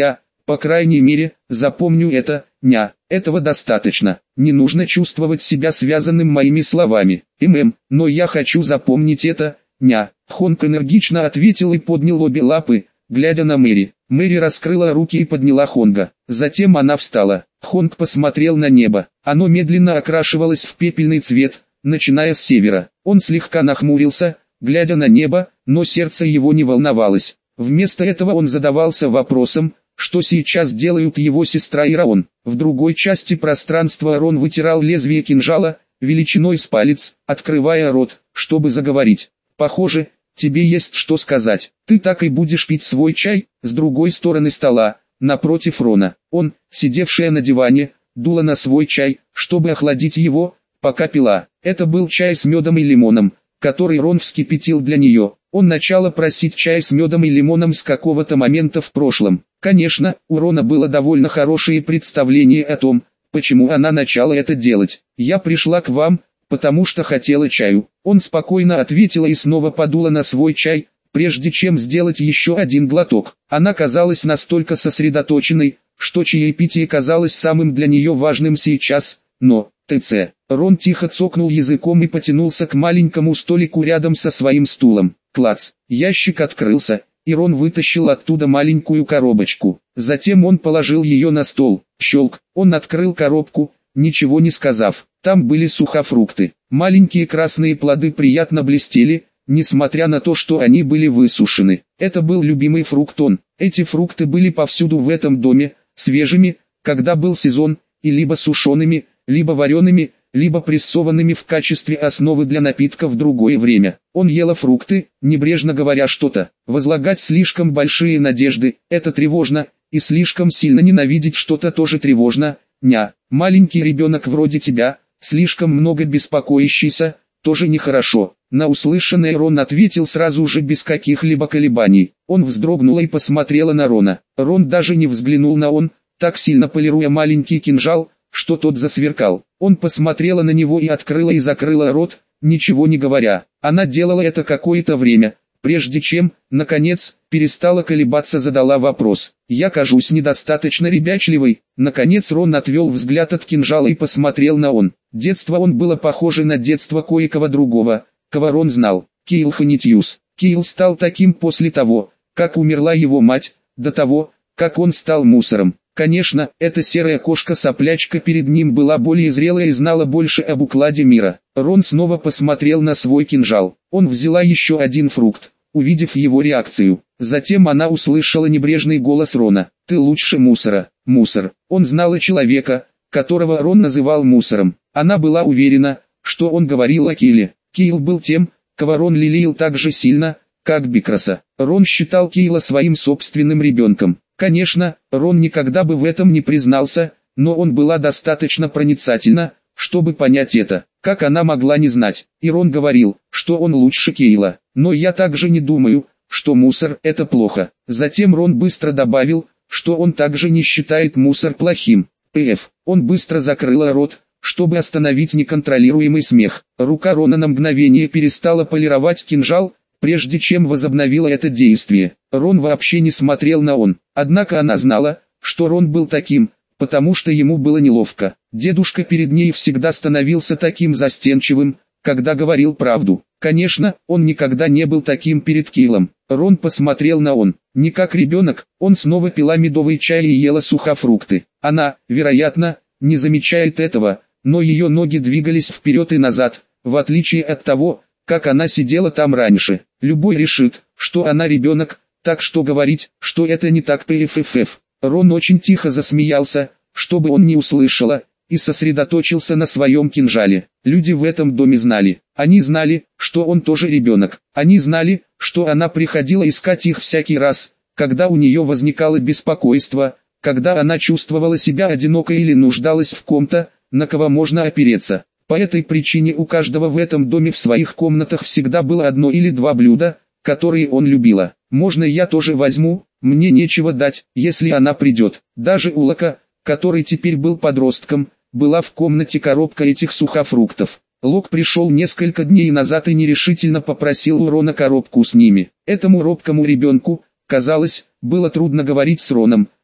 По крайней мере, запомню это, ня, этого достаточно. Не нужно чувствовать себя связанным моими словами. Мм, но я хочу запомнить это, ня. Хонг энергично ответил и поднял обе лапы, глядя на Мэри. Мэри раскрыла руки и подняла Хонга. Затем она встала. Хонг посмотрел на небо. Оно медленно окрашивалось в пепельный цвет, начиная с севера. Он слегка нахмурился, глядя на небо, но сердце его не волновалось. Вместо этого он задавался вопросом, что сейчас делают его сестра и Раон. В другой части пространства Рон вытирал лезвие кинжала, величиной с палец, открывая рот, чтобы заговорить. «Похоже, тебе есть что сказать. Ты так и будешь пить свой чай?» С другой стороны стола, напротив Рона, он, сидевшая на диване, дула на свой чай, чтобы охладить его, пока пила. Это был чай с медом и лимоном, который Рон вскипятил для нее. Он начала просить чай с медом и лимоном с какого-то момента в прошлом. Конечно, у Рона было довольно хорошее представление о том, почему она начала это делать. «Я пришла к вам, потому что хотела чаю». Он спокойно ответила и снова подула на свой чай, прежде чем сделать еще один глоток. Она казалась настолько сосредоточенной, что чаепитие казалось самым для нее важным сейчас, но... ТЦ. Рон тихо цокнул языком и потянулся к маленькому столику рядом со своим стулом. Клац. Ящик открылся, и Рон вытащил оттуда маленькую коробочку. Затем он положил ее на стол. Щелк. Он открыл коробку, ничего не сказав. Там были сухофрукты. Маленькие красные плоды приятно блестели, несмотря на то, что они были высушены. Это был любимый фрукт он. Эти фрукты были повсюду в этом доме, свежими, когда был сезон, и либо сушеными, либо вареными, либо прессованными в качестве основы для напитка в другое время. Он ел фрукты, небрежно говоря что-то. Возлагать слишком большие надежды – это тревожно, и слишком сильно ненавидеть что-то тоже тревожно. Ня, маленький ребенок вроде тебя, слишком много беспокоящийся, тоже нехорошо. На услышанное Рон ответил сразу же без каких-либо колебаний. Он вздрогнула и посмотрела на Рона. Рон даже не взглянул на он, так сильно полируя маленький кинжал, что тот засверкал. Он посмотрела на него и открыла и закрыла рот, ничего не говоря. Она делала это какое-то время, прежде чем, наконец, перестала колебаться, задала вопрос. «Я кажусь недостаточно ребячливой?» Наконец Рон отвел взгляд от кинжала и посмотрел на он. Детство он было похоже на детство кое-кого другого, кого Рон знал. Кейл Ханитьюс. Кейл стал таким после того, как умерла его мать, до того, как он стал мусором. Конечно, эта серая кошка-соплячка перед ним была более зрелая и знала больше об укладе мира. Рон снова посмотрел на свой кинжал. Он взяла еще один фрукт, увидев его реакцию. Затем она услышала небрежный голос Рона. «Ты лучше мусора, мусор». Он знал человека, которого Рон называл мусором. Она была уверена, что он говорил о Кейле. Кейл был тем, кого Рон лелеял так же сильно, как Бикраса. Рон считал Кейла своим собственным ребенком. Конечно, Рон никогда бы в этом не признался, но он была достаточно проницательна, чтобы понять это. Как она могла не знать? И Рон говорил, что он лучше Кейла. Но я также не думаю, что мусор – это плохо. Затем Рон быстро добавил, что он также не считает мусор плохим. Пф. Он быстро закрыл рот, чтобы остановить неконтролируемый смех. Рука Рона на мгновение перестала полировать кинжал, прежде чем возобновила это действие. Рон вообще не смотрел на он. Однако она знала, что Рон был таким, потому что ему было неловко. Дедушка перед ней всегда становился таким застенчивым, когда говорил правду. Конечно, он никогда не был таким перед Кейлом. Рон посмотрел на он. Не как ребенок, он снова пила медовый чай и ела сухофрукты. Она, вероятно, не замечает этого, но ее ноги двигались вперед и назад, в отличие от того, как она сидела там раньше. Любой решит, что она ребенок, так что говорить, что это не так. Пффф. Рон очень тихо засмеялся, чтобы он не услышала, и сосредоточился на своем кинжале. Люди в этом доме знали. Они знали, что он тоже ребенок. Они знали, что она приходила искать их всякий раз, когда у нее возникало беспокойство, когда она чувствовала себя одинокой или нуждалась в ком-то, на кого можно опереться. По этой причине у каждого в этом доме в своих комнатах всегда было одно или два блюда, которые он любила. «Можно я тоже возьму? Мне нечего дать, если она придет». Даже у Лока, который теперь был подростком, была в комнате коробка этих сухофруктов. Лок пришел несколько дней назад и нерешительно попросил у Рона коробку с ними. Этому робкому ребенку, казалось, было трудно говорить с Роном,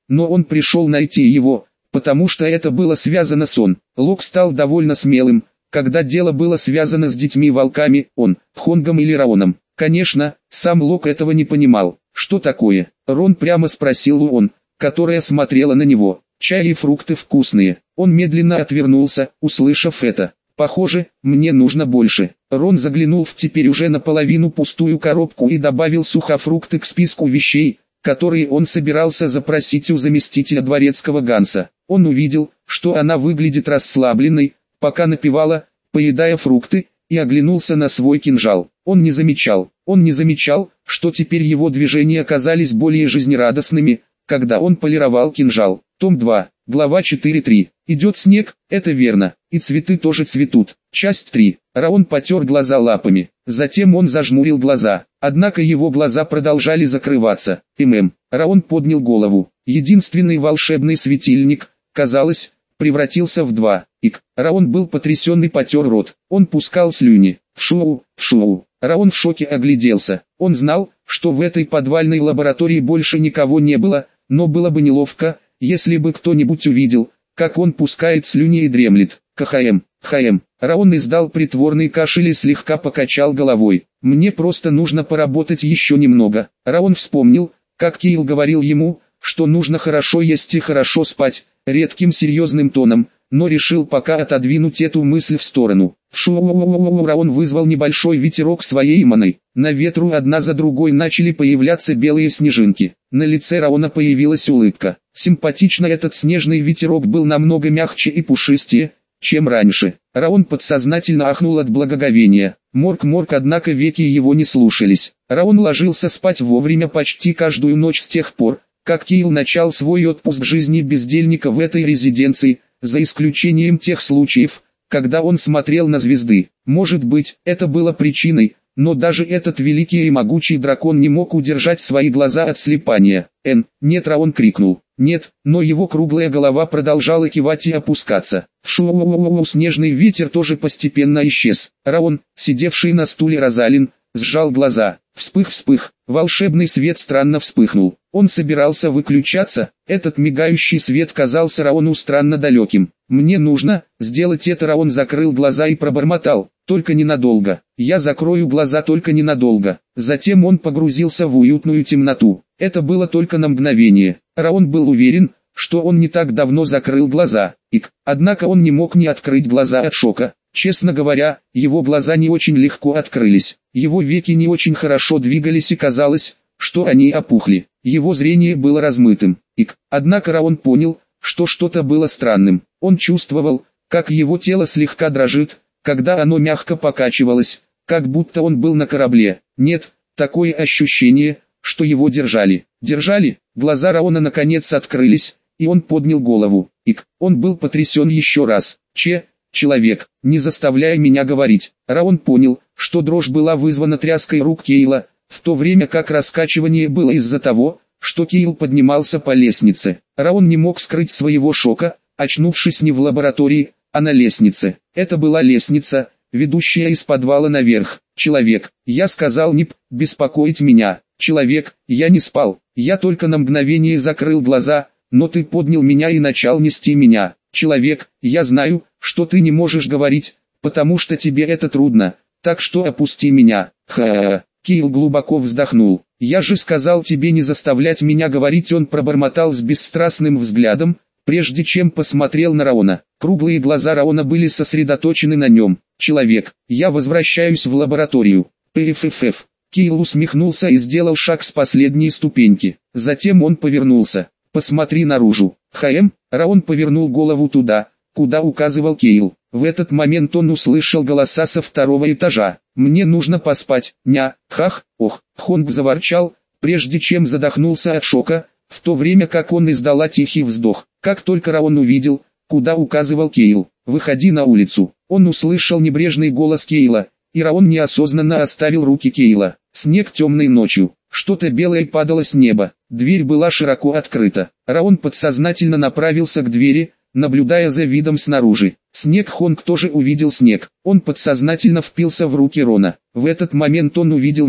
но он пришел найти его, потому что это было связано с он. Лок стал довольно смелым, когда дело было связано с детьми-волками, он, Хонгом или Роном. Конечно, сам Лок этого не понимал. Что такое? Рон прямо спросил у он, которая смотрела на него. Чай и фрукты вкусные. Он медленно отвернулся, услышав это. Похоже, мне нужно больше. Рон заглянул в теперь уже наполовину пустую коробку и добавил сухофрукты к списку вещей, которые он собирался запросить у заместителя дворецкого Ганса. Он увидел, что она выглядит расслабленной, пока напевала, поедая фрукты, и оглянулся на свой кинжал. Он не замечал, он не замечал, что теперь его движения оказались более жизнерадостными, когда он полировал кинжал. Том два, глава четыре три. Идет снег, это верно, и цветы тоже цветут. Часть три. Раон потер глаза лапами, затем он зажмурил глаза, однако его глаза продолжали закрываться. ММ. Раон поднял голову. Единственный волшебный светильник, казалось, превратился в два. Ик. Раон был потрясен и потер рот. Он пускал слюни. Вшоу, вшоу. Раон в шоке огляделся. Он знал, что в этой подвальной лаборатории больше никого не было, но было бы неловко, если бы кто-нибудь увидел, как он пускает слюни и дремлет. КХМ, ХМ. Раон издал притворный кашель и слегка покачал головой. «Мне просто нужно поработать еще немного». Раон вспомнил, как Кейл говорил ему, что нужно хорошо есть и хорошо спать, редким серьезным тоном, но решил пока отодвинуть эту мысль в сторону. Шоу, Раон вызвал небольшой ветерок своей маной. На ветру одна за другой начали появляться белые снежинки. На лице Раона появилась улыбка. Симпатично, этот снежный ветерок был намного мягче и пушистее, чем раньше. Раон подсознательно ахнул от благоговения. Морк-морк, однако веки его не слушались. Раон ложился спать вовремя почти каждую ночь с тех пор, как Кейл начал свой отпуск жизни бездельника в этой резиденции, за исключением тех случаев, когда он смотрел на звезды. Может быть, это было причиной, но даже этот великий и могучий дракон не мог удержать свои глаза от слепания. «Эн, нет!» Раон крикнул. «Нет!» Но его круглая голова продолжала кивать и опускаться. Шоу, снежный ветер тоже постепенно исчез. Раон, сидевший на стуле Розалин, сжал глаза. Вспых-вспых, волшебный свет странно вспыхнул. Он собирался выключаться, этот мигающий свет казался Раону странно далеким. «Мне нужно сделать это». Раон закрыл глаза и пробормотал, «только ненадолго. Я закрою глаза, только ненадолго». Затем он погрузился в уютную темноту. Это было только на мгновение. Раон был уверен, что он не так давно закрыл глаза. Ик. Однако он не мог не открыть глаза от шока. Честно говоря, его глаза не очень легко открылись. Его веки не очень хорошо двигались и казалось, что они опухли. Его зрение было размытым. Ик. Однако Раон понял, что что-то было странным. Он чувствовал, как его тело слегка дрожит, когда оно мягко покачивалось, как будто он был на корабле. Нет, такое ощущение, что его держали. Держали? Глаза Раона наконец открылись, и он поднял голову. Ик. Он был потрясен еще раз. Че? Человек, не заставляй меня говорить. Раон понял, что дрожь была вызвана тряской рук Кейла, в то время как раскачивание было из-за того, что Кейл поднимался по лестнице. Раон не мог скрыть своего шока, очнувшись не в лаборатории, а на лестнице. Это была лестница, ведущая из подвала наверх. «Человек, я сказал не беспокоить меня. Человек, я не спал, я только на мгновение закрыл глаза, но ты поднял меня и начал нести меня. Человек, я знаю, что ты не можешь говорить, потому что тебе это трудно, так что опусти меня». Ха-ха. Кейл глубоко вздохнул. «Я же сказал тебе не заставлять меня говорить». Он пробормотал с бесстрастным взглядом, прежде чем посмотрел на Раона. Круглые глаза Раона были сосредоточены на нем. «Человек, я возвращаюсь в лабораторию». Пффф. Кейл усмехнулся и сделал шаг с последней ступеньки. Затем он повернулся. «Посмотри наружу». «ХМ». Раон повернул голову туда, куда указывал Кейл. В этот момент он услышал голоса со второго этажа. «Мне нужно поспать, ня, хах, ох». Хонг заворчал, прежде чем задохнулся от шока, в то время как он издала тихий вздох. Как только Раон увидел, куда указывал Кейл, «Выходи на улицу». Он услышал небрежный голос Кейла, и Раон неосознанно оставил руки Кейла. Снег темной ночью. Что-то белое падало с неба. Дверь была широко открыта. Раон подсознательно направился к двери, наблюдая за видом снаружи. Снег. Хонг тоже увидел снег. Он подсознательно впился в руки Рона. В этот момент он увидел Мэри.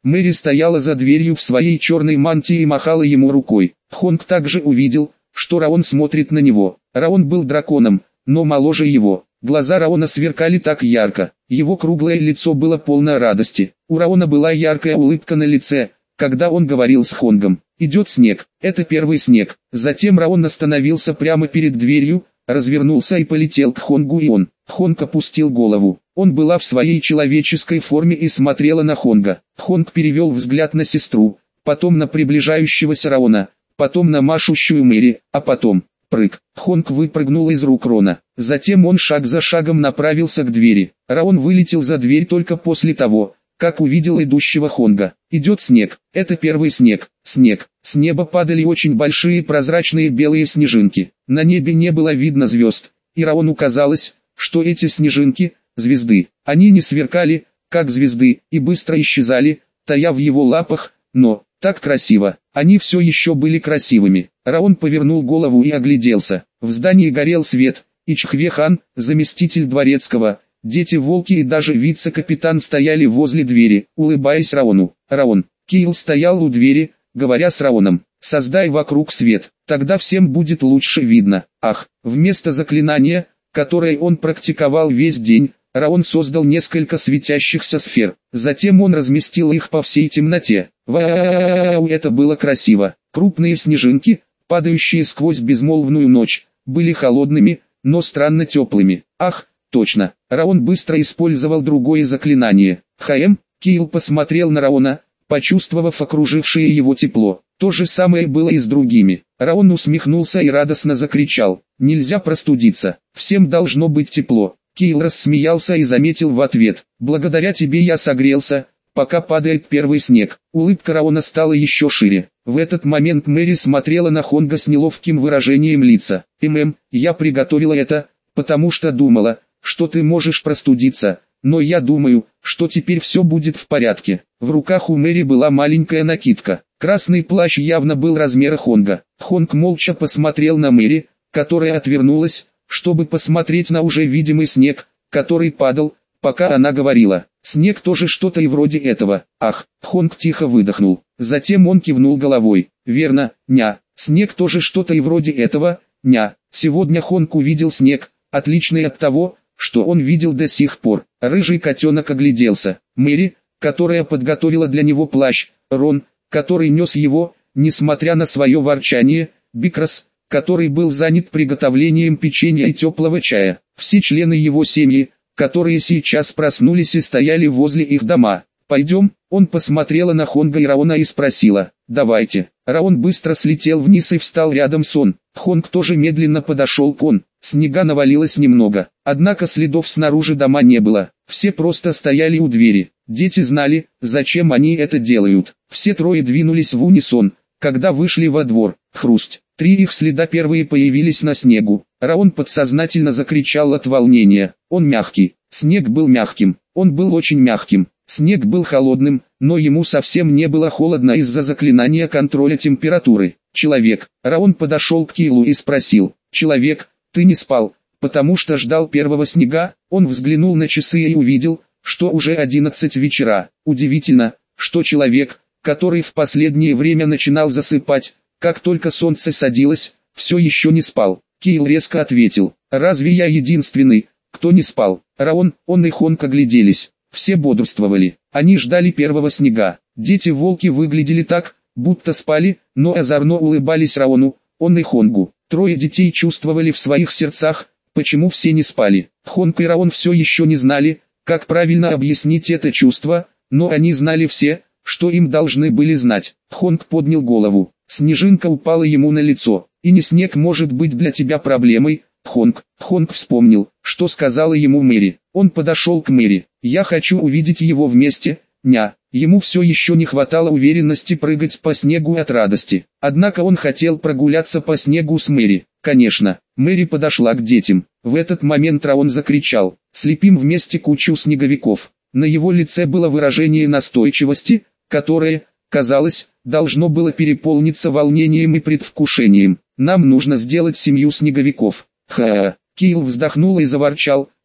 Мэри стояла за дверью в своей черной мантии и махала ему рукой. Хонг также увидел, что Раон смотрит на него. Раон был драконом, но моложе его. Глаза Раона сверкали так ярко, его круглое лицо было полно радости. У Раона была яркая улыбка на лице, когда он говорил с Хонгом. «Идет снег, это первый снег». Затем Раон остановился прямо перед дверью, развернулся и полетел к Хонгу, и он. Хонг опустил голову. Он была в своей человеческой форме и смотрела на Хонга. Хонг перевел взгляд на сестру, потом на приближающегося Раона, потом на машущую Мэри, а потом... Прыг. Хонг выпрыгнул из рук Рона. Затем он шаг за шагом направился к двери. Раон вылетел за дверь только после того, как увидел идущего Хонга. Идет снег. Это первый снег. Снег. С неба падали очень большие прозрачные белые снежинки. На небе не было видно звезд. И Раону казалось, что эти снежинки – звезды. Они не сверкали, как звезды, и быстро исчезали, тая в его лапах, но... так красиво. Они все еще были красивыми. Раон повернул голову и огляделся. В здании горел свет, и Чхве-хан, заместитель дворецкого, дети-волки и даже вице-капитан стояли возле двери, улыбаясь Раону. Раон. Киил стоял у двери, говоря с Раоном. «Создай вокруг свет, тогда всем будет лучше видно». Ах, вместо заклинания, которое он практиковал весь день, Раон создал несколько светящихся сфер. Затем он разместил их по всей темноте. Вау, это было красиво. Крупные снежинки, падающие сквозь безмолвную ночь, были холодными, но странно теплыми. Ах, точно. Раон быстро использовал другое заклинание. Хаэм. Киил посмотрел на Раона, почувствовав окружившее его тепло. То же самое было и с другими. Раон усмехнулся и радостно закричал. Нельзя простудиться. Всем должно быть тепло. Киил рассмеялся и заметил в ответ: «Благодаря тебе я согрелся, пока падает первый снег». Улыбка Раона стала еще шире. В этот момент Мэри смотрела на Хонга с неловким выражением лица. «Мм, я приготовила это, потому что думала, что ты можешь простудиться, но я думаю, что теперь все будет в порядке». В руках у Мэри была маленькая накидка. Красный плащ явно был размера Хонга. Хонг молча посмотрел на Мэри, которая отвернулась, чтобы посмотреть на уже видимый снег, который падал, пока она говорила. Снег тоже что-то и вроде этого. Ах, Хонг тихо выдохнул. Затем он кивнул головой. Верно, ня. Снег тоже что-то и вроде этого, ня. Сегодня Хонг увидел снег, отличный от того, что он видел до сих пор. Рыжий котенок огляделся. Мэри, которая подготовила для него плащ, Рон, который нес его, несмотря на свое ворчание, Бикрас, который был занят приготовлением печенья и теплого чая. Все члены его семьи, которые сейчас проснулись и стояли возле их дома. «Пойдем», он посмотрела на Хонга и Раона и спросила: «Давайте». Раон быстро слетел вниз и встал рядом с он. Хонг тоже медленно подошел к он. Снега навалилось немного, однако следов снаружи дома не было. Все просто стояли у двери. Дети знали, зачем они это делают. Все трое двинулись в унисон, когда вышли во двор. Хрусть. Три их следа первые появились на снегу. Раон подсознательно закричал от волнения. Он мягкий. Снег был мягким. Он был очень мягким. Снег был холодным, но ему совсем не было холодно из-за заклинания контроля температуры. «Человек». Раон подошел к Киилу и спросил: «Человек, ты не спал, потому что ждал первого снега?» Он взглянул на часы и увидел, что уже одиннадцать вечера. Удивительно, что человек, который в последнее время начинал засыпать, как только солнце садилось, все еще не спал. Киил резко ответил: «Разве я единственный, кто не спал?» Раон, он и Хонг огляделись. Все бодрствовали. Они ждали первого снега. Дети-волки выглядели так, будто спали, но озорно улыбались Раону, он и Хонгу. Трое детей чувствовали в своих сердцах, почему все не спали. Хонг и Раон все еще не знали, как правильно объяснить это чувство, но они знали все, что им должны были знать. Хонг поднял голову. Снежинка упала ему на лицо. «И не снег может быть для тебя проблемой, Хонг». Хонг вспомнил, что сказала ему Мэри. Он подошел к Мэри. «Я хочу увидеть его вместе, ня». Ему все еще не хватало уверенности прыгать по снегу от радости. Однако он хотел прогуляться по снегу с Мэри. Конечно, Мэри подошла к детям. В этот момент Раон закричал: «Слепим вместе кучу снеговиков». На его лице было выражение настойчивости, которое, казалось, должно было переполниться волнением и предвкушением. «Нам нужно сделать семью снеговиков». Ха-ха. Киил вздохнул и заворчал,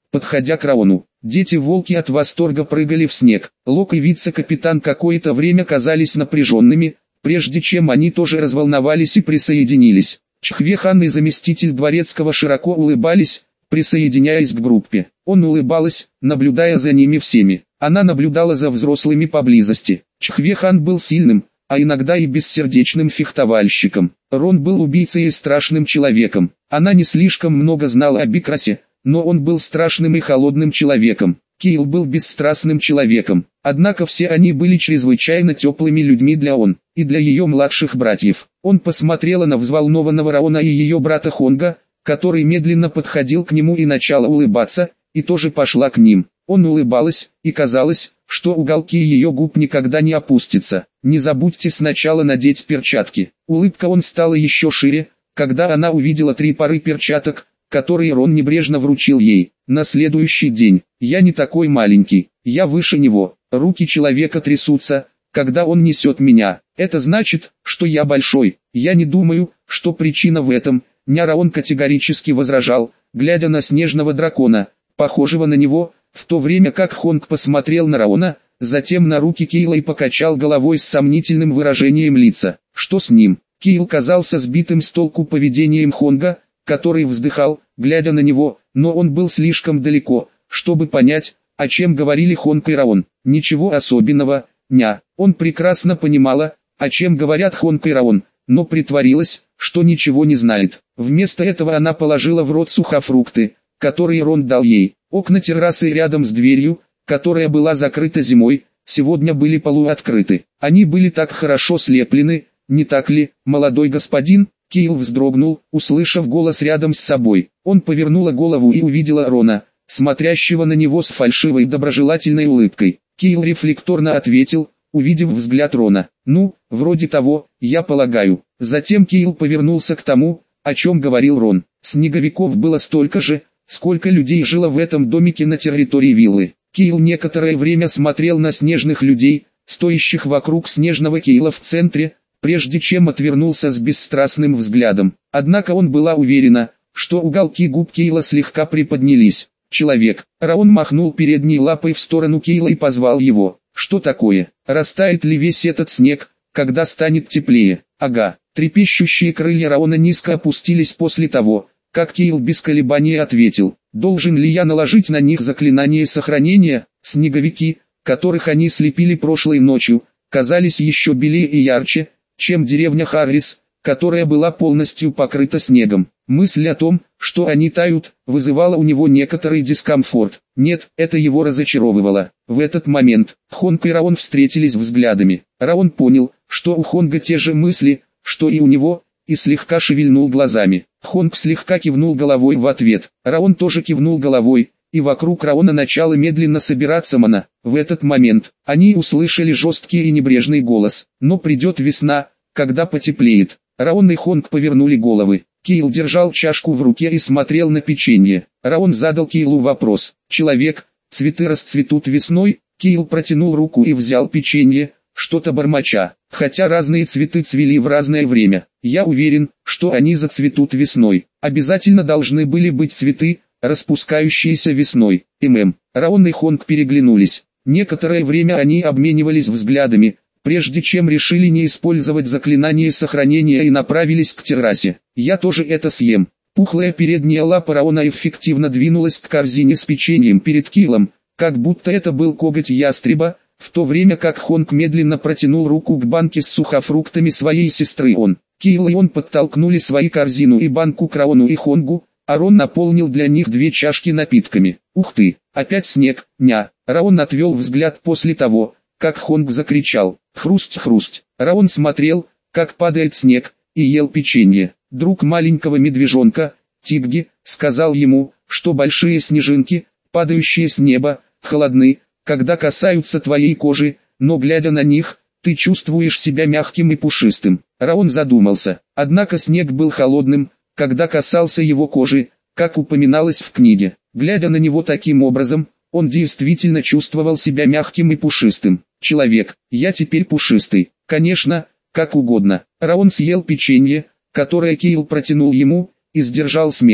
подходя к Раону. Дети-волки от восторга прыгали в снег. Лок и вице-капитан какое-то время казались напряженными, прежде чем они тоже разволновались и присоединились. Чхве-хан и заместитель дворецкого широко улыбались, присоединяясь к группе. Он улыбалась, наблюдая за ними всеми. Она наблюдала за взрослыми поблизости. Чхве-хан был сильным, а иногда и бессердечным фехтовальщиком. Рон был убийцей и страшным человеком. Она не слишком много знала о Бикрасе, но он был страшным и холодным человеком. Кейл был бесстрастным человеком. Однако все они были чрезвычайно теплыми людьми для Он, и для ее младших братьев. Он посмотрела на взволнованного Раона и ее брата Хонга, который медленно подходил к нему и начала улыбаться, и тоже пошла к ним. Он улыбалась, и казалось, что уголки ее губ никогда не опустятся. Не забудьте сначала надеть перчатки. Улыбка он стала еще шире, когда она увидела три пары перчаток, которые Рон небрежно вручил ей. На следующий день. Я не такой маленький, я выше него. Руки человека трясутся, когда он несет меня. Это значит, что я большой. Я не думаю, что причина в этом. Няраон категорически возражал, глядя на снежного дракона, похожего на него, в то время как Хонг посмотрел на Раона, затем на руки Кейла и покачал головой с сомнительным выражением лица. Что с ним? Кейл казался сбитым с толку поведением Хонга, который вздыхал, глядя на него, но он был слишком далеко, чтобы понять, о чем говорили Хонг и Раон. Ничего особенного, ня. Он прекрасно понимала, о чем говорят Хонг и Раон, но притворилась, что ничего не знает. Вместо этого она положила в рот сухофрукты, которые Рон дал ей. Окна террасы рядом с дверью, которая была закрыта зимой, сегодня были полуоткрыты. Они были так хорошо слеплены, не так ли, молодой господин? Кейл вздрогнул, услышав голос рядом с собой. Он повернула голову и увидела Рона, смотрящего на него с фальшивой доброжелательной улыбкой. Кейл рефлекторно ответил, увидев взгляд Рона. «Ну, вроде того, я полагаю». Затем Кейл повернулся к тому, о чем говорил Рон. Снеговиков было столько же, сколько людей жило в этом домике на территории виллы. Кейл некоторое время смотрел на снежных людей, стоящих вокруг снежного Кейла в центре, прежде чем отвернулся с бесстрастным взглядом. Однако он была уверена, что уголки губ Кейла слегка приподнялись. «Человек». Раон махнул передней лапой в сторону Кейла и позвал его. «Что такое? Растает ли весь этот снег, когда станет теплее?» «Ага». Трепещущие крылья Раона низко опустились после того, как Кейл без колебания ответил. «Должен ли я наложить на них заклинание сохранения?» Снеговики, которых они слепили прошлой ночью, казались еще белее и ярче, чем деревня Харрис, которая была полностью покрыта снегом. Мысль о том, что они тают, вызывала у него некоторый дискомфорт. Нет, это его разочаровывало. В этот момент Хонг и Раон встретились взглядами. Раон понял, что у Хонга те же мысли, что и у него, и слегка шевельнул глазами. Хонг слегка кивнул головой в ответ. Раон тоже кивнул головой, и вокруг Раона начала медленно собираться мана. В этот момент они услышали жесткий и небрежный голос. «Но придет весна, когда потеплеет». Раон и Хонг повернули головы. Кейл держал чашку в руке и смотрел на печенье. Раон задал Кейлу вопрос. «Человек, цветы расцветут весной?» Кейл протянул руку и взял печенье, что-то бормоча. «Хотя разные цветы цвели в разное время, я уверен, что они зацветут весной. Обязательно должны были быть цветы, распускающиеся весной». ММ. Раон и Хонг переглянулись. Некоторое время они обменивались взглядами, прежде чем решили не использовать заклинание сохранения и направились к террасе. «Я тоже это съем». Пухлая передняя лапа Раона эффективно двинулась к корзине с печеньем перед Килом, как будто это был коготь ястреба, в то время как Хонг медленно протянул руку к банке с сухофруктами своей сестры. Он, Кил и он подтолкнули свои корзину и банку к Раону и Хонгу, а Рон наполнил для них две чашки напитками. «Ух ты, опять снег, ня!» Раон отвел взгляд после того, как Хонг закричал. «Хрусть-хрусть!» Раон смотрел, как падает снег, и ел печенье. Друг маленького медвежонка, Тигги, сказал ему, что большие снежинки, падающие с неба, холодны, когда касаются твоей кожи, но глядя на них, ты чувствуешь себя мягким и пушистым. Раон задумался, однако снег был холодным, когда касался его кожи, как упоминалось в книге. Глядя на него таким образом, он действительно чувствовал себя мягким и пушистым. «Человек, я теперь пушистый». «Конечно, как угодно». Раон съел печенье, которое Кейл протянул ему, и сдержал смех.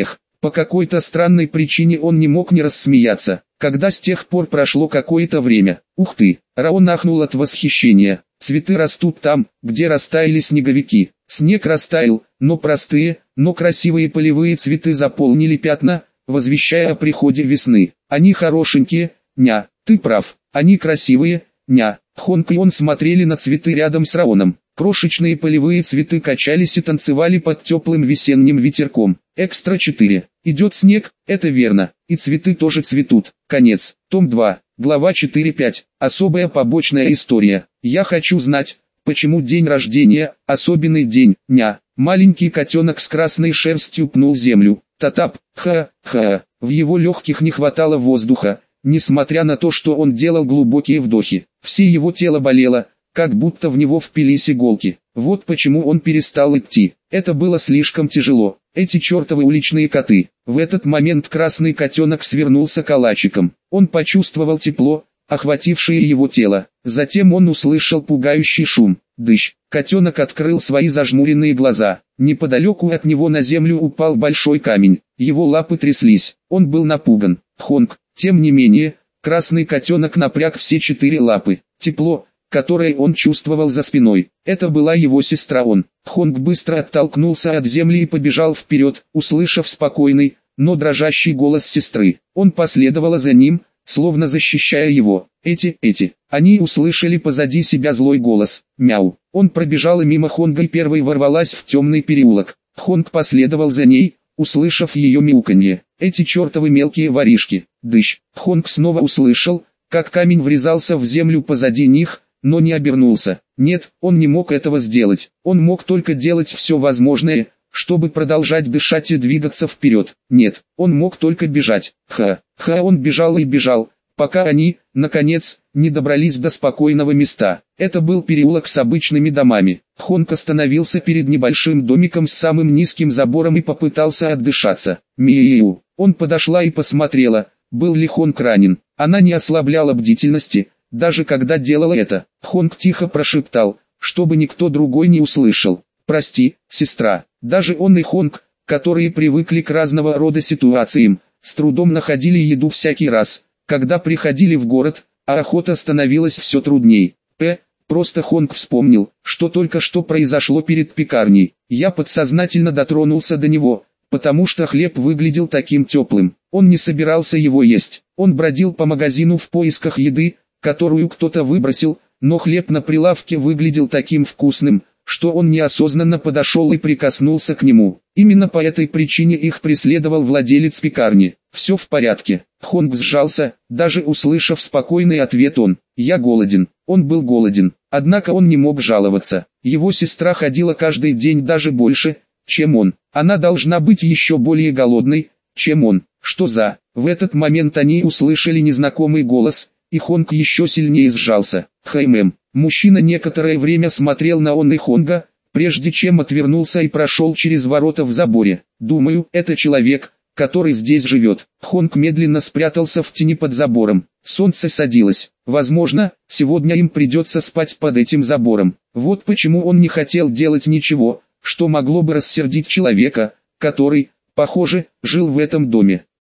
По какой-то странной причине он не мог не рассмеяться, когда с тех пор прошло какое-то время. Ух ты! Раон ахнул от восхищения. Цветы растут там, где растаяли снеговики. Снег растаял, но простые, но красивые полевые цветы заполнили пятна, возвещая о приходе весны. Они хорошенькие, ня, ты прав, они красивые, ня. Хонг и он смотрели на цветы рядом с Раоном. Крошечные полевые цветы качались и танцевали под теплым весенним ветерком. Экстра четыре. Идет снег, это верно, и цветы тоже цветут. Конец. Том два. Глава четыре пять. Особая побочная история. Я хочу знать, почему день рождения, особенный день, ня. Маленький котенок с красной шерстью пнул землю. Татап, ха-ха. В его легких не хватало воздуха, несмотря на то, что он делал глубокие вдохи. Все его тело болело, как будто в него впились иголки. Вот почему он перестал идти. Это было слишком тяжело. Эти чертовы уличные коты. В этот момент красный котенок свернулся калачиком. Он почувствовал тепло, охватившее его тело. Затем он услышал пугающий шум. Дыщ. Котенок открыл свои зажмуренные глаза. Неподалеку от него на землю упал большой камень. Его лапы тряслись. Он был напуган. Хонг. Тем не менее, красный котенок напряг все четыре лапы. Тепло, которое он чувствовал за спиной. Это была его сестра он. Хонг быстро оттолкнулся от земли и побежал вперед, услышав спокойный, но дрожащий голос сестры. Он последовал за ним, словно защищая его. Эти, эти. Они услышали позади себя злой голос. Мяу. Он пробежал и мимо Хонга и первой ворвалась в темный переулок. Хонг последовал за ней, услышав ее мяуканье. Эти чертовы мелкие воришки. Дыщ. Хонг снова услышал, как камень врезался в землю позади них, но не обернулся. Нет, он не мог этого сделать. Он мог только делать все возможное, чтобы продолжать дышать и двигаться вперед. Нет, он мог только бежать. Ха-ха, он бежал и бежал, пока они, наконец, не добрались до спокойного места. Это был переулок с обычными домами. Хонг остановился перед небольшим домиком с самым низким забором и попытался отдышаться. Миу. Он подошла и посмотрела, был ли Хонг ранен. Она не ослабляла бдительности, даже когда делала это. Хонг тихо прошептал, чтобы никто другой не услышал. «Прости, сестра». Даже он и Хонг, которые привыкли к разного рода ситуациям, с трудом находили еду всякий раз, когда приходили в город, а охота становилась все трудней. П. Просто Хонг вспомнил, что только что произошло перед пекарней. Я подсознательно дотронулся до него, потому что хлеб выглядел таким теплым. Он не собирался его есть. Он бродил по магазину в поисках еды, которую кто-то выбросил, но хлеб на прилавке выглядел таким вкусным, что он неосознанно подошел и прикоснулся к нему. Именно по этой причине их преследовал владелец пекарни. «Все в порядке». Хонг сжался, даже услышав спокойный ответ он. «Я голоден». Он был голоден, однако он не мог жаловаться. Его сестра ходила каждый день даже больше, чем он. Она должна быть еще более голодной, чем он. Что за... В этот момент они услышали незнакомый голос, и Хонг еще сильнее сжался. «Хаймэм». Мужчина некоторое время смотрел на он и Хонга, прежде чем отвернулся и прошел через ворота в заборе. «Думаю, это человек, который здесь живет». Хонг медленно спрятался в тени под забором. Солнце садилось. Возможно, сегодня им придется спать под этим забором. Вот почему он не хотел делать ничего, что могло бы рассердить человека, который, похоже, жил в этом доме.